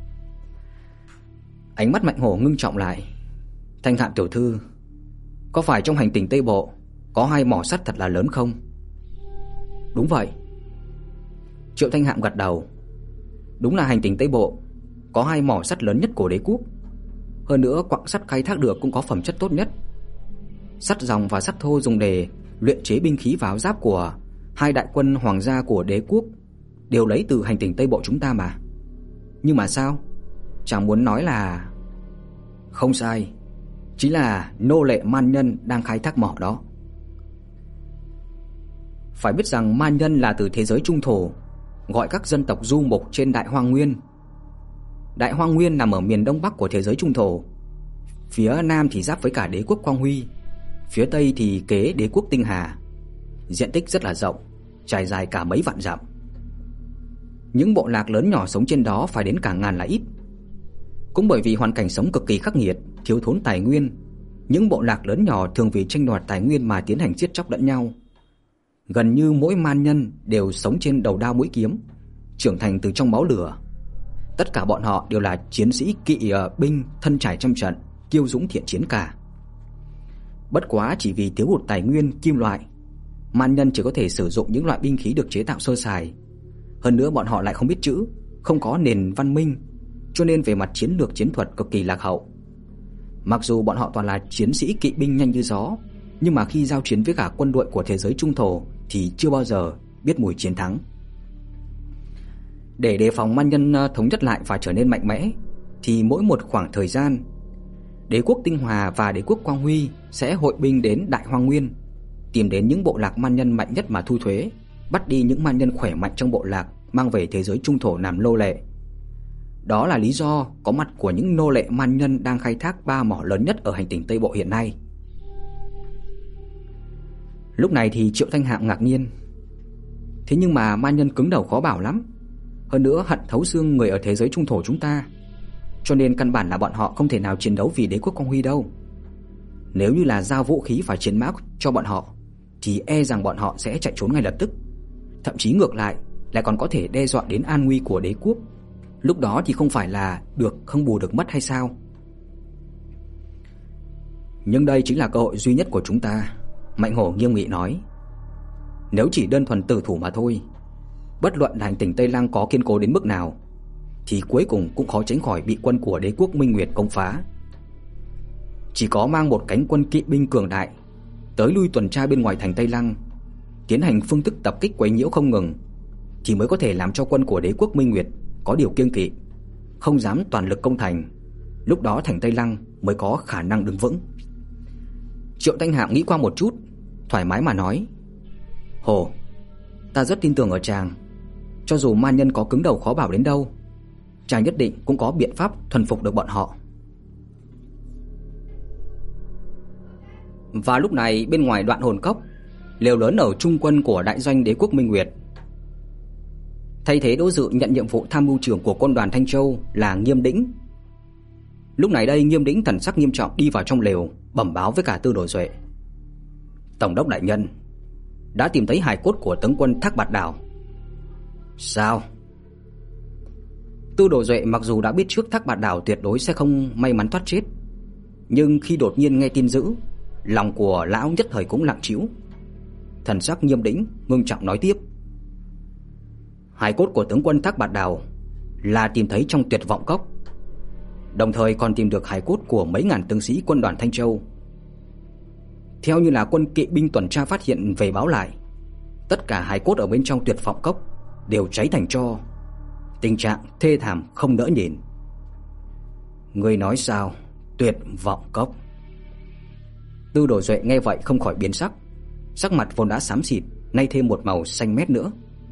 Ánh mắt Mạnh Hổ ngưng trọng lại. Thanh Hạm tiểu thư, có phải trong hành tinh Tây Bộ có hai mỏ sắt thật là lớn không? Đúng vậy. Triệu Thanh Hạm gật đầu. Đúng là hành tinh Tây Bộ có hai mỏ sắt lớn nhất của đế quốc. Hơn nữa quặng sắt khai thác được cũng có phẩm chất tốt nhất. Sắt ròng và sắt thô dùng để luyện chế binh khí và áo giáp của hai đại quân hoàng gia của đế quốc đều lấy từ hành tinh Tây Bộ chúng ta mà. Nhưng mà sao? Chẳng muốn nói là... Không sai, chính là nô lệ man nhân đang khai thác mỏ đó. Phải biết rằng man nhân là từ thế giới trung thổ, gọi các dân tộc du mục trên Đại Hoang Nguyên. Đại Hoang Nguyên nằm ở miền đông bắc của thế giới trung thổ. Phía nam thì giáp với cả đế quốc Quang Huy, phía tây thì kế đế quốc Tinh Hà. Diện tích rất là rộng, trải dài cả mấy vạn dặm. Những bộ lạc lớn nhỏ sống trên đó phải đến cả ngàn là ít. Cũng bởi vì hoàn cảnh sống cực kỳ khắc nghiệt, thiếu thốn tài nguyên, những bộ lạc lớn nhỏ thường vì tranh đoạt tài nguyên mà tiến hành giết chóc lẫn nhau. Gần như mỗi man nhân đều sống trên đầu đao mũi kiếm, trưởng thành từ trong máu lửa. Tất cả bọn họ đều là chiến sĩ kỵ binh thân trải trăm trận, kiêu dũng thiện chiến cả. Bất quá chỉ vì thiếu hụt tài nguyên kim loại, man nhân chỉ có thể sử dụng những loại binh khí được chế tạo sơ sài. Hơn nữa bọn họ lại không biết chữ, không có nền văn minh, cho nên về mặt chiến lược chiến thuật cực kỳ lạc hậu. Mặc dù bọn họ toàn là chiến sĩ kỵ binh nhanh như gió, nhưng mà khi giao chiến với cả quân đội của thế giới trung thổ thì chưa bao giờ biết mùi chiến thắng. Để đề phòng man nhân thống nhất lại và trở nên mạnh mẽ, thì mỗi một khoảng thời gian, đế quốc Tinh Hòa và đế quốc Quang Huy sẽ hội binh đến Đại Hoang Nguyên, tìm đến những bộ lạc man nhân mạnh nhất mà thu thuế, bắt đi những man nhân khỏe mạnh trong bộ lạc, mang về thế giới trung thổ làm nô lệ. Đó là lý do có mặt của những nô lệ man nhân đang khai thác ba mỏ lớn nhất ở hành tinh Tây Bộ hiện nay. Lúc này thì Triệu Thanh Hạm ngạc nhiên. Thế nhưng mà man nhân cứng đầu khó bảo lắm, hơn nữa hận thấu xương người ở thế giới trung thổ chúng ta, cho nên căn bản là bọn họ không thể nào chiến đấu vì đế quốc Quang Huy đâu. Nếu như là giao vũ khí và chiến mã cho bọn họ thì e rằng bọn họ sẽ chạy trốn ngay lập tức. Thậm chí ngược lại, lại còn có thể đe dọa đến an nguy của đế quốc. Lúc đó thì không phải là được không bù được mất hay sao? Nhưng đây chính là cơ hội duy nhất của chúng ta, Mạnh Hổ nghiêm nghị nói. Nếu chỉ đơn thuần tử thủ mà thôi, bất luận là hành tinh Tây Lăng có kiên cố đến mức nào, thì cuối cùng cũng khó tránh khỏi bị quân của đế quốc Minh Nguyệt công phá. Chỉ có mang một cánh quân kỵ binh cường đại tới lui tuần tra bên ngoài thành Tây Lăng, tiến hành phương thức tập kích quấy nhiễu không ngừng, thì mới có thể làm cho quân của đế quốc Minh Nguyệt có điều kiêng kỵ, không dám toàn lực công thành. Lúc đó thành Tây Lăng mới có khả năng đứng vững. Triệu Thanh Hạm nghĩ qua một chút, thoải mái mà nói: Hồ, ta rất tin tưởng ở chàng. Cho dù man nhân có cứng đầu khó bảo đến đâu, chàng nhất định cũng có biện pháp thuần phục được bọn họ. Và lúc này bên ngoài Đoạn Hồn Cốc, lều lớn ở trung quân của đại doanh đế quốc Minh Nguyệt. Thay thế Đỗ Dự nhận nhiệm vụ tham mưu trưởng của quân đoàn Thanh Châu là Nghiêm Đĩnh. Lúc này đây Nghiêm Đĩnh thần sắc nghiêm trọng đi vào trong lều, bẩm báo với cả Tư Đồ Duệ: Tổng đốc đại nhân, đã tìm thấy hài cốt của tướng quân Thác Bạt Đảo. Sao? Tư Đồ Duệ mặc dù đã biết trước Thác Bạt Đảo tuyệt đối sẽ không may mắn thoát chết, nhưng khi đột nhiên nghe tin dữ, lòng của lão nhất thời cũng lặng trĩu. Thần sắc Nghiêm Đĩnh ngưng trọng nói tiếp: hài cốt của tướng quân Thác Bạt Đảo là tìm thấy trong Tuyệt Vọng Cốc, đồng thời còn tìm được hài cốt của mấy ngàn tướng sĩ quân đoàn Thanh Châu. Theo như là quân kỵ binh tuần tra phát hiện về báo lại, tất cả hài cốt ở bên trong Tuyệt Vọng Cốc đều cháy thành tro, tình trạng thê thảm không đỡ nhìn. Ngươi nói sao? Tuyệt Vọng Cốc? Tư Đồ Duệ nghe vậy không khỏi biến sắc, sắc mặt vốn đã xám xịt nay thêm một màu xanh mét nữa.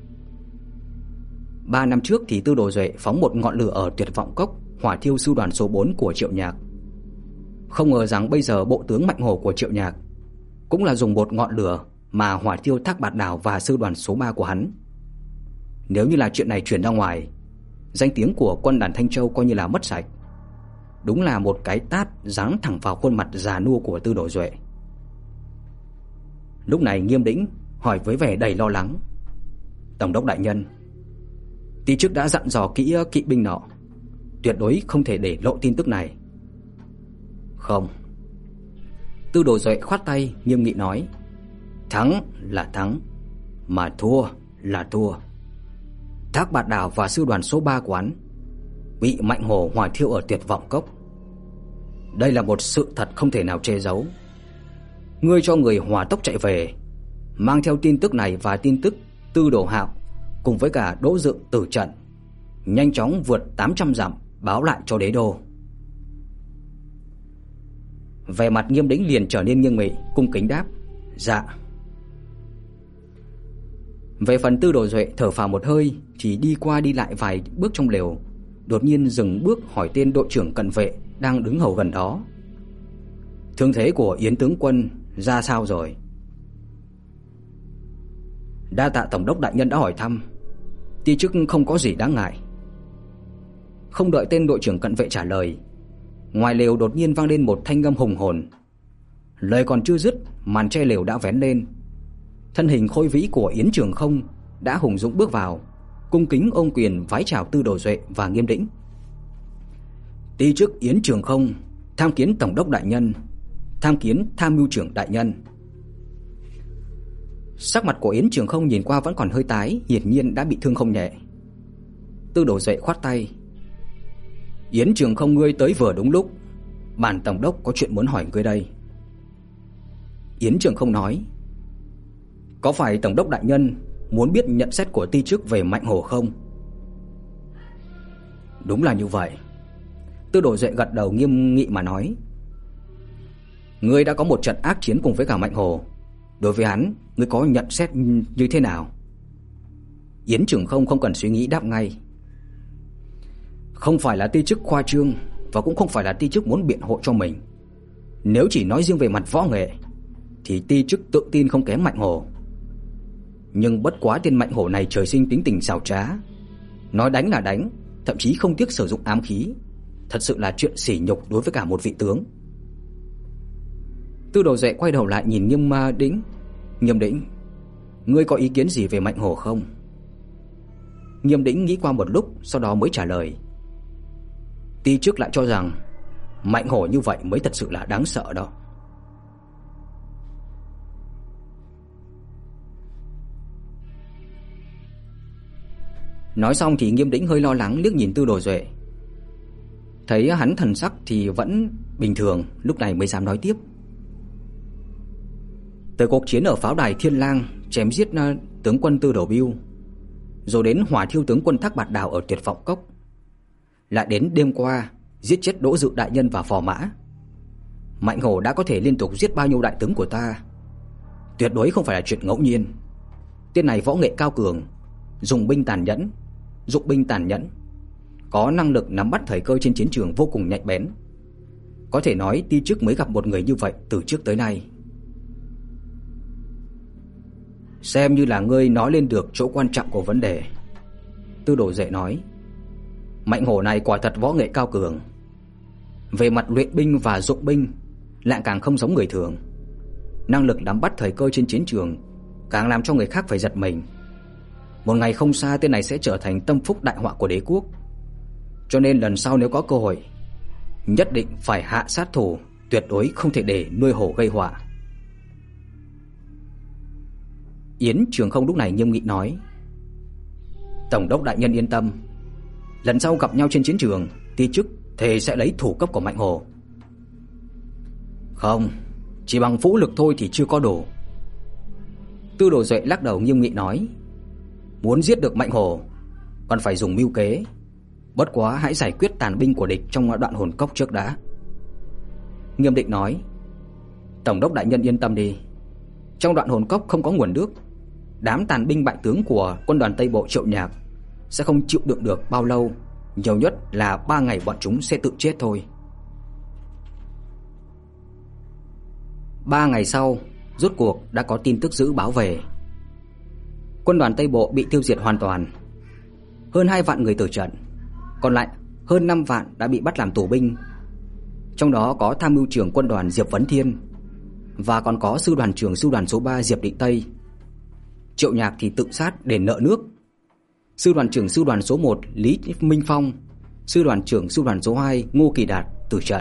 Ba năm trước thì Tư Đồ Duệ phóng một ngọn lửa ở Tuyệt Vọng Cốc, hỏa thiêu sư đoàn số bốn của Triệu Nhạc. Không ngờ rằng bây giờ bộ tướng Mạnh Hổ của Triệu Nhạc cũng là dùng một ngọn lửa mà hỏa thiêu Thác Bạt Đảo và sư đoàn số ba của hắn. Nếu như là chuyện này truyền ra ngoài, danh tiếng của quân đoàn Thanh Châu coi như là mất sạch. Đúng là một cái tát giáng thẳng vào khuôn mặt già nua của Tư Đồ Duệ. Lúc này Nghiêm Đĩnh hỏi với vẻ đầy lo lắng: Tổng đốc đại nhân, ty trước đã dặn dò kỹ kỵ binh nọ, tuyệt đối không thể để lộ tin tức này. Không. Tư Đồ Duệ khoát tay nghiêm nghị nói: thắng là thắng, mà thua là thua. Thác Bạt Đảo và sư đoàn số ba của hắn bị Mạnh Hổ hỏa thiêu ở Tuyệt Vọng Cốc. Đây là một sự thật không thể nào che giấu. Ngươi cho người hỏa tốc chạy về, mang theo tin tức này và tin tức Tư Đồ Hạo cùng với cả Đỗ Dự tử trận, nhanh chóng vượt tám trăm dặm báo lại cho đế đô. Vẻ mặt Nghiêm Đĩnh liền trở nên nghiêm nghị, cung kính đáp: Dạ. Về phần Tư Đồ Duệ thở phào một hơi thì đi qua đi lại vài bước trong lều, đột nhiên dừng bước hỏi tên đội trưởng cận vệ đang đứng hầu gần đó: thương thế của Yến tướng quân ra sao rồi? Đa tạ tổng đốc đại nhân đã hỏi thăm, ty chức không có gì đáng ngại. Không đợi tên đội trưởng cận vệ trả lời, ngoài lều đột nhiên vang lên một thanh âm hùng hồn. Lời còn chưa dứt, màn che lều đã vén lên. Thân hình khôi vĩ của Yến Trường Không đã hùng dũng bước vào, cung kính ôm quyền vái chào Tư Đồ Duệ và Nghiêm Đĩnh. Ty chức Yến Trường Không tham kiến tổng đốc đại nhân, tham kiến tham mưu trưởng đại nhân. Sắc mặt của Yến Trường Không nhìn qua vẫn còn hơi tái, hiển nhiên đã bị thương không nhẹ. Tư Đồ Duệ khoát tay: Yến Trường Không, ngươi tới vừa đúng lúc, bản tổng đốc có chuyện muốn hỏi ngươi đây. Yến Trường Không nói: Có phải tổng đốc đại nhân muốn biết nhận xét của ty chức về Mạnh Hổ không? Đúng là như vậy. Tư Đồ Duệ gật đầu nghiêm nghị mà nói: Ngươi đã có một trận ác chiến cùng với cả Mạnh Hổ, đối với hắn, ngươi có nhận xét như thế nào? Yến Trường Không không cần suy nghĩ đáp ngay: Không phải là ty chức khoa trương, và cũng không phải là ty chức muốn biện hộ cho mình. Nếu chỉ nói riêng về mặt võ nghệ thì ty chức tự tin không kém Mạnh Hổ. Nhưng bất quá tên Mạnh Hổ này trời sinh tính tình xảo trá, nói đánh là đánh, thậm chí không tiếc sử dụng ám khí. Thật sự là chuyện sỉ nhục đối với cả một vị tướng. Tư Đồ Duệ quay đầu lại nhìn Nghiêm Đĩnh. Nghiêm Đĩnh, ngươi có ý kiến gì về Mạnh Hổ không? Nghiêm Đĩnh nghĩ qua một lúc, sau đó mới trả lời. Ti chức lại cho rằng Mạnh Hổ như vậy mới thật sự là đáng sợ đó. Nói xong thì Nghiêm Đĩnh hơi lo lắng liếc nhìn Tư Đồ Duệ. Thấy hắn thần sắc thì vẫn bình thường, lúc này mới dám nói tiếp. Từ cuộc chiến ở pháo đài Thiên Lang chém giết tướng quân Tư Đồ Bưu, rồi đến hỏa thiêu tướng quân Thác Bạt Đào ở Tuyệt Vọng Cốc, lại đến đêm qua giết chết Đỗ Dự đại nhân và Phò Mã. Mạnh Hổ đã có thể liên tục giết bao nhiêu đại tướng của ta, tuyệt đối không phải là chuyện ngẫu nhiên. Tên này võ nghệ cao cường, dùng binh tàn nhẫn, dụng binh tàn nhẫn, có năng lực nắm bắt thời cơ trên chiến trường vô cùng nhạy bén. Có thể nói Ti chức mới gặp một người như vậy từ trước tới nay. Xem như là ngươi nói lên được chỗ quan trọng của vấn đề. Tư Đồ Duệ nói. Mạnh Hổ này quả thật võ nghệ cao cường, về mặt luyện binh và dụng binh lại càng không giống người thường. Năng lực nắm bắt thời cơ trên chiến trường càng làm cho người khác phải giật mình. Một ngày không xa tên này sẽ trở thành tâm phúc đại họa của đế quốc. Cho nên lần sau nếu có cơ hội, nhất định phải hạ sát thủ, tuyệt đối không thể để nuôi hổ gây họa. Yến Trường Không lúc này nghiêm nghị nói. Tổng đốc đại nhân yên tâm, lần sau gặp nhau trên chiến trường, Ti chức thề sẽ lấy thủ cấp của Mạnh Hổ. Không, chỉ bằng vũ lực thôi thì chưa có đủ. Tư Đồ Duệ lắc đầu nghiêm nghị nói. Muốn giết được Mạnh Hổ còn phải dùng mưu kế, bất quá hãy giải quyết tàn binh của địch trong đoạn hồn cốc trước đã. Nghiêm Định nói. Tổng đốc đại nhân yên tâm đi, trong đoạn hồn cốc không có nguồn nước, đám tàn binh bại tướng của quân đoàn Tây Bộ Triệu Nhạc sẽ không chịu đựng được bao lâu, nhiều nhất là ba ngày bọn chúng sẽ tự chết thôi. Ba ngày sau, rốt cuộc đã có tin tức dữ báo về. Quân đoàn Tây Bộ bị tiêu diệt hoàn toàn, hơn hai vạn người tử trận, còn lại hơn năm vạn đã bị bắt làm tù binh. Trong đó có tham mưu trưởng quân đoàn Diệp Vấn Thiên, và còn có sư đoàn trưởng sư đoàn số ba Diệp Định Tây. Triệu Nhạc thì tự sát để nợ nước. Sư đoàn trưởng sư đoàn số một Lý Minh Phong, sư đoàn trưởng sư đoàn số hai Ngô Kỳ Đạt tử trận.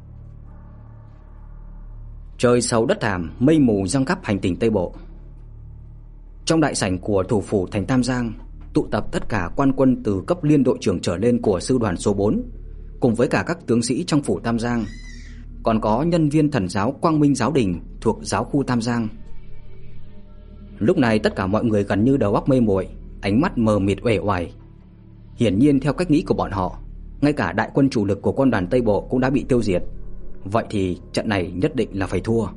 Trời sầu đất thảm, mây mù giăng khắp hành tinh Tây Bộ. Trong đại sảnh của thủ phủ thành Tam Giang tụ tập tất cả quan quân từ cấp liên đội trưởng trở lên của sư đoàn số bốn, cùng với cả các tướng sĩ trong phủ Tam Giang, còn có nhân viên thần giáo Quang Minh Giáo Đình thuộc giáo khu Tam Giang. Lúc này tất cả mọi người gần như đầu óc mê muội, ánh mắt mờ mịt uể oải. Hiển nhiên theo cách nghĩ của bọn họ, ngay cả đại quân chủ lực của quân đoàn Tây Bộ cũng đã bị tiêu diệt. Vậy thì trận này nhất định là phải thua.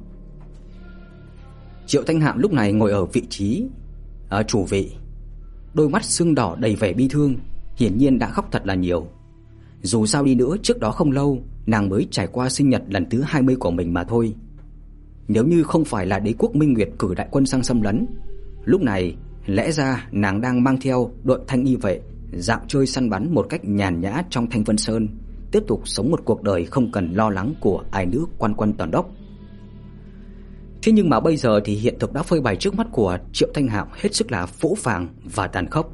Triệu Thanh Hạm lúc này ngồi ở vị trí ở chủ vị, đôi mắt sưng đỏ đầy vẻ bi thương, hiển nhiên đã khóc thật là nhiều. Dù sao đi nữa, trước đó không lâu nàng mới trải qua sinh nhật lần thứ hai mươi của mình mà thôi. Nếu như không phải là đế quốc Minh Nguyệt cử đại quân sang xâm lấn, lúc này lẽ ra nàng đang mang theo đội thanh y vệ dạo chơi săn bắn một cách nhàn nhã trong Thanh Vân Sơn, tiếp tục sống một cuộc đời không cần lo lắng của ai nữ quan quân tổng đốc. Thế nhưng mà bây giờ thì hiện thực đã phơi bày trước mắt của Triệu Thanh Hạo hết sức là phũ phàng và tàn khốc.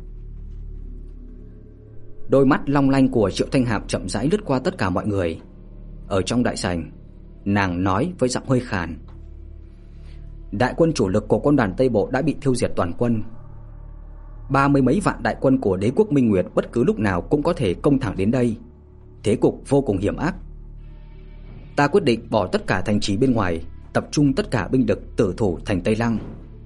Đôi mắt long lanh của Triệu Thanh Hạo chậm rãi lướt qua tất cả mọi người. Ở trong đại sảnh, nàng nói với giọng hơi khàn. Đại quân chủ lực của quân đoàn Tây Bộ đã bị tiêu diệt toàn quân. Ba mươi mấy vạn đại quân của đế quốc Minh Nguyệt bất cứ lúc nào cũng có thể công thẳng đến đây. Thế cục vô cùng hiểm ác. Ta quyết định bỏ tất cả thành trì bên ngoài, tập trung tất cả binh lực tử thủ thành Tây Lăng.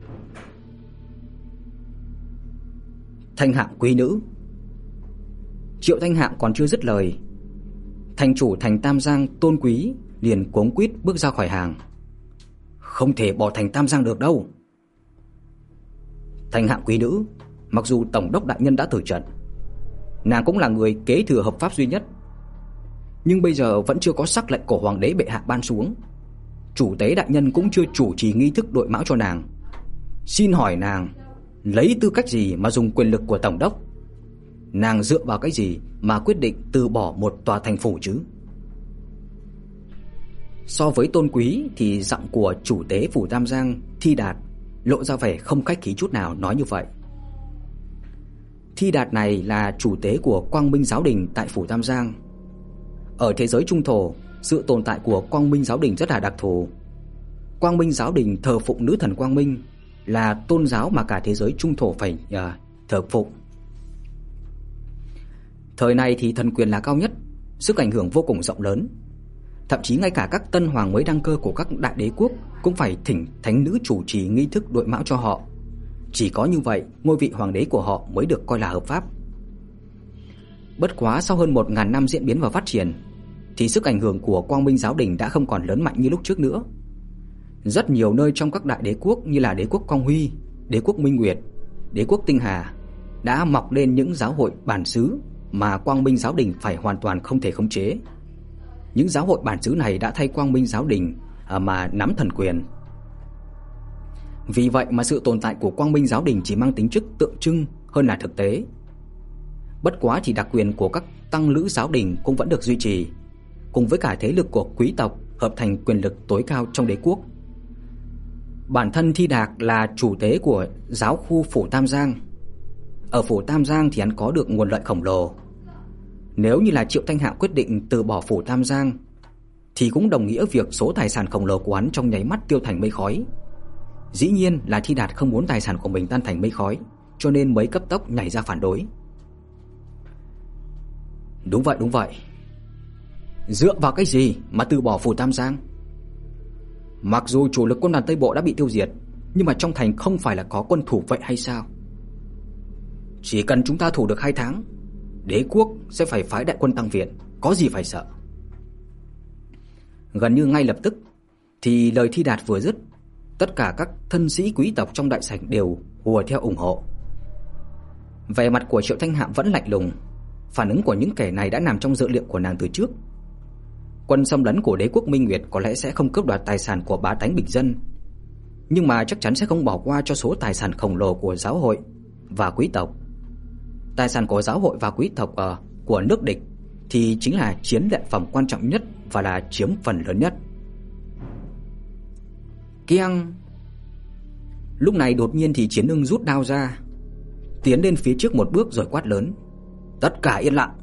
Thanh Hạng quý nữ. Triệu Thanh Hạng còn chưa dứt lời, thành chủ thành Tam Giang Tôn Quý liền cuống quýt bước ra khỏi hàng. Không thể bỏ thành Tam Giang được đâu. Thanh Hạng quý nữ, mặc dù tổng đốc đại nhân đã tử trận, nàng cũng là người kế thừa hợp pháp duy nhất, nhưng bây giờ vẫn chưa có sắc lệnh của hoàng đế bệ hạ ban xuống. Chủ tế đại nhân cũng chưa chủ trì nghi thức đội mão cho nàng. Xin hỏi nàng lấy tư cách gì mà dùng quyền lực của tổng đốc? Nàng dựa vào cái gì mà quyết định từ bỏ một tòa thành phủ chứ? So với tôn quý thì giọng của chủ tế phủ Tam Giang, Thi Đạt, lộ ra vẻ không khách khí chút nào nói như vậy. Thi Đạt này là chủ tế của Quang Minh giáo đình tại phủ Tam Giang. Ở thế giới trung thổ, sự tồn tại của Quang Minh giáo đình rất là đặc thù. Quang Minh giáo đình thờ phụng nữ thần Quang Minh, là tôn giáo mà cả thế giới trung thổ phải uh, thờ phụng. Thời này thì thần quyền là cao nhất, sức ảnh hưởng vô cùng rộng lớn. Thậm chí ngay cả các tân hoàng mới đăng cơ của các đại đế quốc cũng phải thỉnh thánh nữ chủ trì nghi thức đội mão cho họ. Chỉ có như vậy, ngôi vị hoàng đế của họ mới được coi là hợp pháp. Bất quá sau hơn một nghìn năm diễn biến và phát triển, thì sức ảnh hưởng của Quang Minh giáo đình đã không còn lớn mạnh như lúc trước nữa. Rất nhiều nơi trong các đại đế quốc như là đế quốc Quang Huy, đế quốc Minh Nguyệt, đế quốc Tinh Hà đã mọc lên những giáo hội bản xứ mà Quang Minh giáo đình phải hoàn toàn không thể khống chế. Những giáo hội bản xứ này đã thay Quang Minh giáo đình mà nắm thần quyền. Vì vậy mà sự tồn tại của Quang Minh giáo đình chỉ mang tính chất tượng trưng hơn là thực tế. Bất quá thì đặc quyền của các tăng lữ giáo đình cũng vẫn được duy trì, cùng với cả thế lực của quý tộc hợp thành quyền lực tối cao trong đế quốc. Bản thân Thi Đạt là chủ tế của giáo khu phủ Tam Giang. Ở phủ Tam Giang thì hắn có được nguồn lợi khổng lồ. Nếu như là Triệu Thanh Hạo quyết định từ bỏ phủ Tam Giang, thì cũng đồng nghĩa việc số tài sản khổng lồ của hắn trong nháy mắt tiêu thành mây khói. Dĩ nhiên là Thi Đạt không muốn tài sản của mình tan thành mây khói, cho nên mới cấp tốc nhảy ra phản đối. Đúng vậy, đúng vậy. Dựa vào cái gì mà từ bỏ phủ Tam Giang? Mặc dù chủ lực quân đoàn Tây Bộ đã bị tiêu diệt, nhưng mà trong thành không phải là có quân thủ vậy hay sao? Chỉ cần chúng ta thủ được hai tháng, đế quốc sẽ phải phái đại quân tăng viện, có gì phải sợ. Gần như ngay lập tức thì lời Thi Đạt vừa dứt, tất cả các thân sĩ quý tộc trong đại sảnh đều hùa theo ủng hộ. Vẻ mặt của Triệu Thanh Hạo vẫn lạnh lùng, phản ứng của những kẻ này đã nằm trong dự liệu của nàng từ trước. Quân xâm lấn của đế quốc Minh Nguyệt có lẽ sẽ không cướp đoạt tài sản của bá tánh bình dân, nhưng mà chắc chắn sẽ không bỏ qua cho số tài sản khổng lồ của giáo hội và quý tộc. Tài sản của giáo hội và quý tộc uh, của nước địch thì chính là chiến lợi phẩm quan trọng nhất và là chiếm phần lớn nhất. Keng! Lúc này đột nhiên thì Chiến Ưng rút đao ra, tiến lên phía trước một bước rồi quát lớn: Tất cả yên lặng!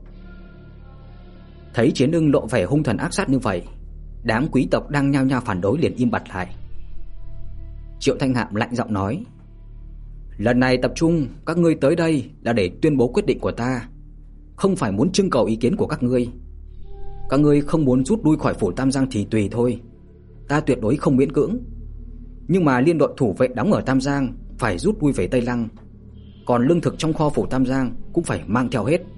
Thấy Chiến Ưng lộ vẻ hung thần ác sát như vậy, đám quý tộc đang nhao nhao phản đối liền im bặt lại. Triệu Thanh Hạo lạnh giọng nói: Lần này tập trung các ngươi tới đây là để tuyên bố quyết định của ta, không phải muốn trưng cầu ý kiến của các ngươi. Các ngươi không muốn rút lui khỏi phủ Tam Giang thì tùy thôi, ta tuyệt đối không miễn cưỡng. Nhưng mà liên đội thủ vệ đóng ở Tam Giang phải rút lui về Tây Lăng, còn lương thực trong kho phủ Tam Giang cũng phải mang theo hết.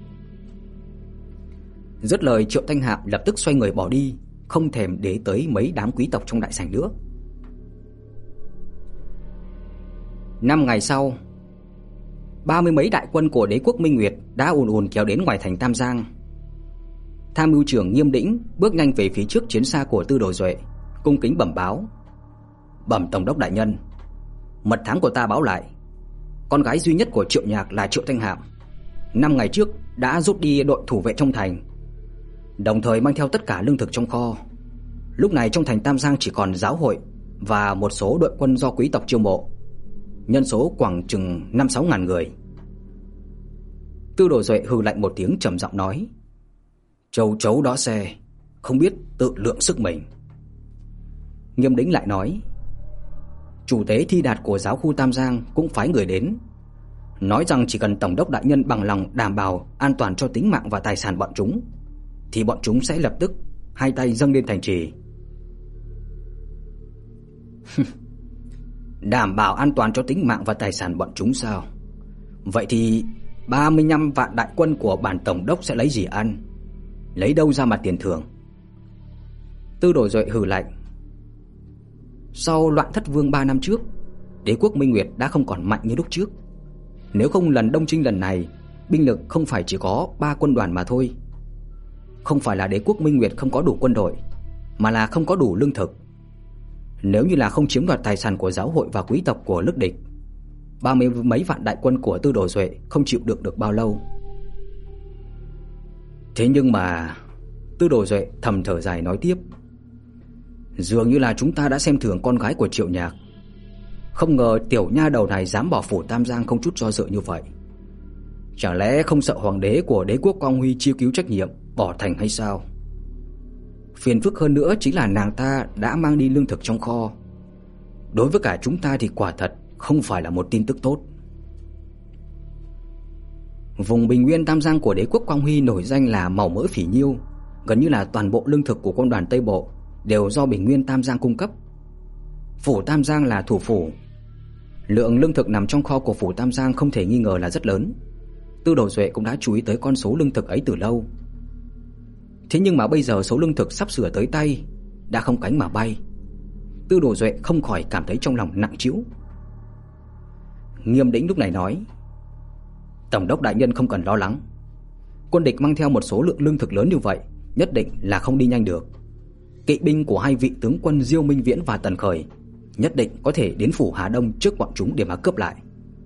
Dứt lời, Triệu Thanh Hạo lập tức xoay người bỏ đi, không thèm để tới mấy đám quý tộc trong đại sảnh nữa. Năm ngày sau, ba mươi mấy đại quân của đế quốc Minh Nguyệt đã ùn ùn kéo đến ngoài thành Tam Giang. Tham mưu trưởng Nghiêm Đĩnh bước nhanh về phía trước chiến xa của Tư Đồ Duệ, cung kính bẩm báo: Bẩm tổng đốc đại nhân, mật thám của ta báo lại, con gái duy nhất của Triệu Nhạc là Triệu Thanh Hạo năm ngày trước đã rút đi đội thủ vệ trong thành, đồng thời mang theo tất cả lương thực trong kho. Lúc này trong thành Tam Giang chỉ còn giáo hội và một số đội quân do quý tộc chiêu mộ, nhân số khoảng chừng năm sáu ngàn người. Tư Đồ Duệ hừ lạnh một tiếng trầm giọng nói: Châu chấu đó xe, không biết tự lượng sức mình. Nghiêm Đĩnh lại nói: Chủ tế Thi Đạt của giáo khu Tam Giang cũng phái người đến, nói rằng chỉ cần tổng đốc đại nhân bằng lòng đảm bảo an toàn cho tính mạng và tài sản bọn chúng, thì bọn chúng sẽ lập tức hai tay dâng lên thành trì. Đảm bảo an toàn cho tính mạng và tài sản bọn chúng sao? Vậy thì ba mươi lăm vạn đại quân của bản tổng đốc sẽ lấy gì ăn? Lấy đâu ra mà tiền thưởng? Tư Đồ Duệ hừ lạnh: Sau loạn thất vương ba năm trước, đế quốc Minh Nguyệt đã không còn mạnh như lúc trước. Nếu không lần đông chinh lần này, binh lực không phải chỉ có ba quân đoàn mà thôi. Không phải là đế quốc Minh Nguyệt không có đủ quân đội, mà là không có đủ lương thực. Nếu như là không chiếm đoạt tài sản của giáo hội và quý tộc của nước địch, ba mươi mấy vạn đại quân của Tư Đồ Duệ không chịu đựng được bao lâu. Thế nhưng mà Tư Đồ Duệ thầm thở dài nói tiếp: Dường như là chúng ta đã xem thường con gái của Triệu Nhạc. Không ngờ tiểu nha đầu này dám bỏ phủ Tam Giang không chút do dự như vậy. Chẳng lẽ không sợ hoàng đế của đế quốc Quang Huy chiêu cứu trách nhiệm, bỏ thành hay sao? Phiền phức hơn nữa chính là nàng ta đã mang đi lương thực trong kho. Đối với cả chúng ta thì quả thật không phải là một tin tức tốt. Vùng Bình Nguyên Tam Giang của đế quốc Quang Huy nổi danh là màu mỡ phỉ nhiêu. Gần như là toàn bộ lương thực của quân đoàn Tây Bộ đều do Bình Nguyên Tam Giang cung cấp. Phủ Tam Giang là thủ phủ. Lượng lương thực nằm trong kho của phủ Tam Giang không thể nghi ngờ là rất lớn. Tư Đồ Duệ cũng đã chú ý tới con số lương thực ấy từ lâu. Thế nhưng mà bây giờ số lương thực sắp sửa tới tay, đã không cánh mà bay. Tư Đồ Duệ không khỏi cảm thấy trong lòng nặng trĩu. Nghiêm Đĩnh lúc này nói: Tổng đốc đại nhân không cần lo lắng. Quân địch mang theo một số lượng lương thực lớn như vậy, nhất định là không đi nhanh được. Kỵ binh của hai vị tướng quân Diêu Minh Viễn và Tần Khởi nhất định có thể đến phủ Hà Đông trước bọn chúng để mà cướp lại.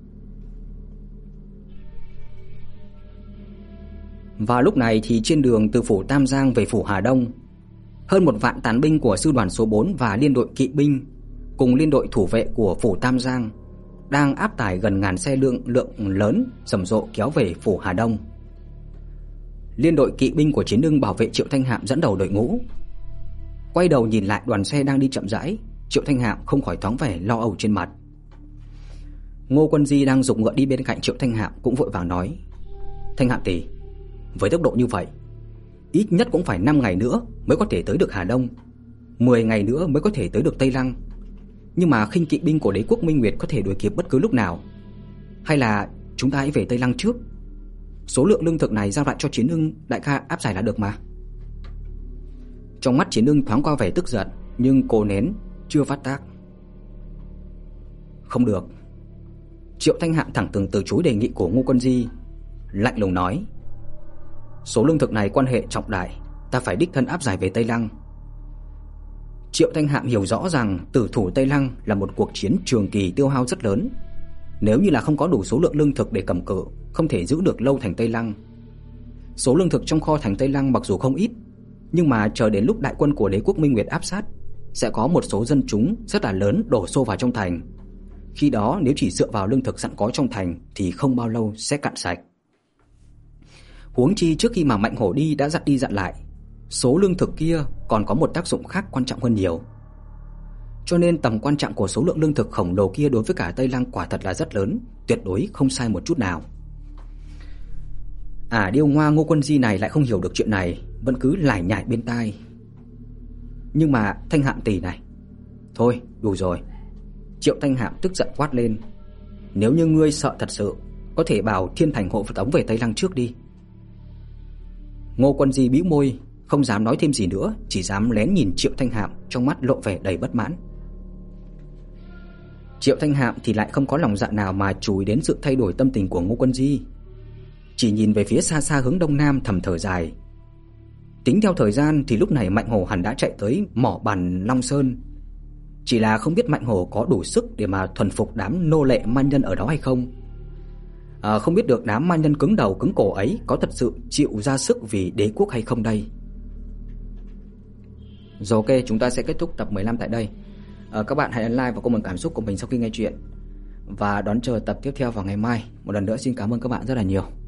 Và lúc này thì trên đường từ phủ Tam Giang về phủ Hà Đông, hơn một vạn tàn binh của sư đoàn số bốn và liên đội kỵ binh cùng liên đội thủ vệ của phủ Tam Giang đang áp tải gần ngàn xe lượng lượng lớn rầm rộ kéo về phủ Hà Đông. Liên đội kỵ binh của Chiến Ưng bảo vệ Triệu Thanh Hạm dẫn đầu đội ngũ. Quay đầu nhìn lại đoàn xe đang đi chậm rãi, Triệu Thanh Hạm không khỏi thoáng vẻ lo âu trên mặt. Ngô Quân Di đang giục ngựa đi bên cạnh Triệu Thanh Hạm cũng vội vàng nói: Thanh Hạm tỷ, với tốc độ như vậy, ít nhất cũng phải năm ngày nữa mới có thể tới được Hà Đông, mười ngày nữa mới có thể tới được Tây Lăng. Nhưng mà khinh kỵ binh của đế quốc Minh Nguyệt có thể đuổi kịp bất cứ lúc nào. Hay là chúng ta hãy về Tây Lăng trước. Số lượng lương thực này giao lại cho Chiến Ưng đại ca áp giải là được mà. Trong mắt Chiến Ưng thoáng qua vẻ tức giận, nhưng cố nén chưa phát tác. Không được. Triệu Thanh Hạm thẳng thừng từ chối đề nghị của Ngô Quân Di, lạnh lùng nói: Số lương thực này quan hệ trọng đại, ta phải đích thân áp giải về Tây Lăng. Triệu Thanh Hạm hiểu rõ rằng tử thủ Tây Lăng là một cuộc chiến trường kỳ tiêu hao rất lớn. Nếu như là không có đủ số lượng lương thực để cầm cự, không thể giữ được lâu thành Tây Lăng. Số lương thực trong kho thành Tây Lăng mặc dù không ít, nhưng mà chờ đến lúc đại quân của đế quốc Minh Nguyệt áp sát, sẽ có một số dân chúng rất là lớn đổ xô vào trong thành. Khi đó nếu chỉ dựa vào lương thực sẵn có trong thành thì không bao lâu sẽ cạn sạch. Huống chi trước khi mà Mạnh Hổ đi đã dặn đi dặn lại, số lương thực kia còn có một tác dụng khác quan trọng hơn nhiều. Cho nên tầm quan trọng của số lượng lương thực khổng lồ kia đối với cả Tây Lăng quả thật là rất lớn, tuyệt đối không sai một chút nào. À, điêu ngoa Ngô Quân Di này lại không hiểu được chuyện này, vẫn cứ lải nhải bên tai. Nhưng mà Thanh Hạm tỷ này, thôi đủ rồi. Triệu Thanh Hạm tức giận quát lên: Nếu như ngươi sợ thật sự, có thể bảo Thiên Thành hộ tống về Tây Lăng trước đi. Ngô Quân Di bĩu môi, không dám nói thêm gì nữa, chỉ dám lén nhìn Triệu Thanh Hạm, trong mắt lộ vẻ đầy bất mãn. Triệu Thanh Hạm thì lại không có lòng dạ nào mà chú ý đến sự thay đổi tâm tình của Ngô Quân Di, chỉ nhìn về phía xa xa hướng đông nam thầm thở dài. Tính theo thời gian thì lúc này Mạnh Hổ hẳn đã chạy tới mỏ bàn Long Sơn. Chỉ là không biết Mạnh Hổ có đủ sức để mà thuần phục đám nô lệ man nhân ở đó hay không. À, không biết được đám man nhân cứng đầu cứng cổ ấy có thật sự chịu ra sức vì đế quốc hay không đây. Rồi ok, chúng ta sẽ kết thúc tập mười lăm tại đây. à, Các bạn hãy ấn like và comment cảm xúc của mình sau khi nghe chuyện, và đón chờ tập tiếp theo vào ngày mai. Một lần nữa xin cảm ơn các bạn rất là nhiều.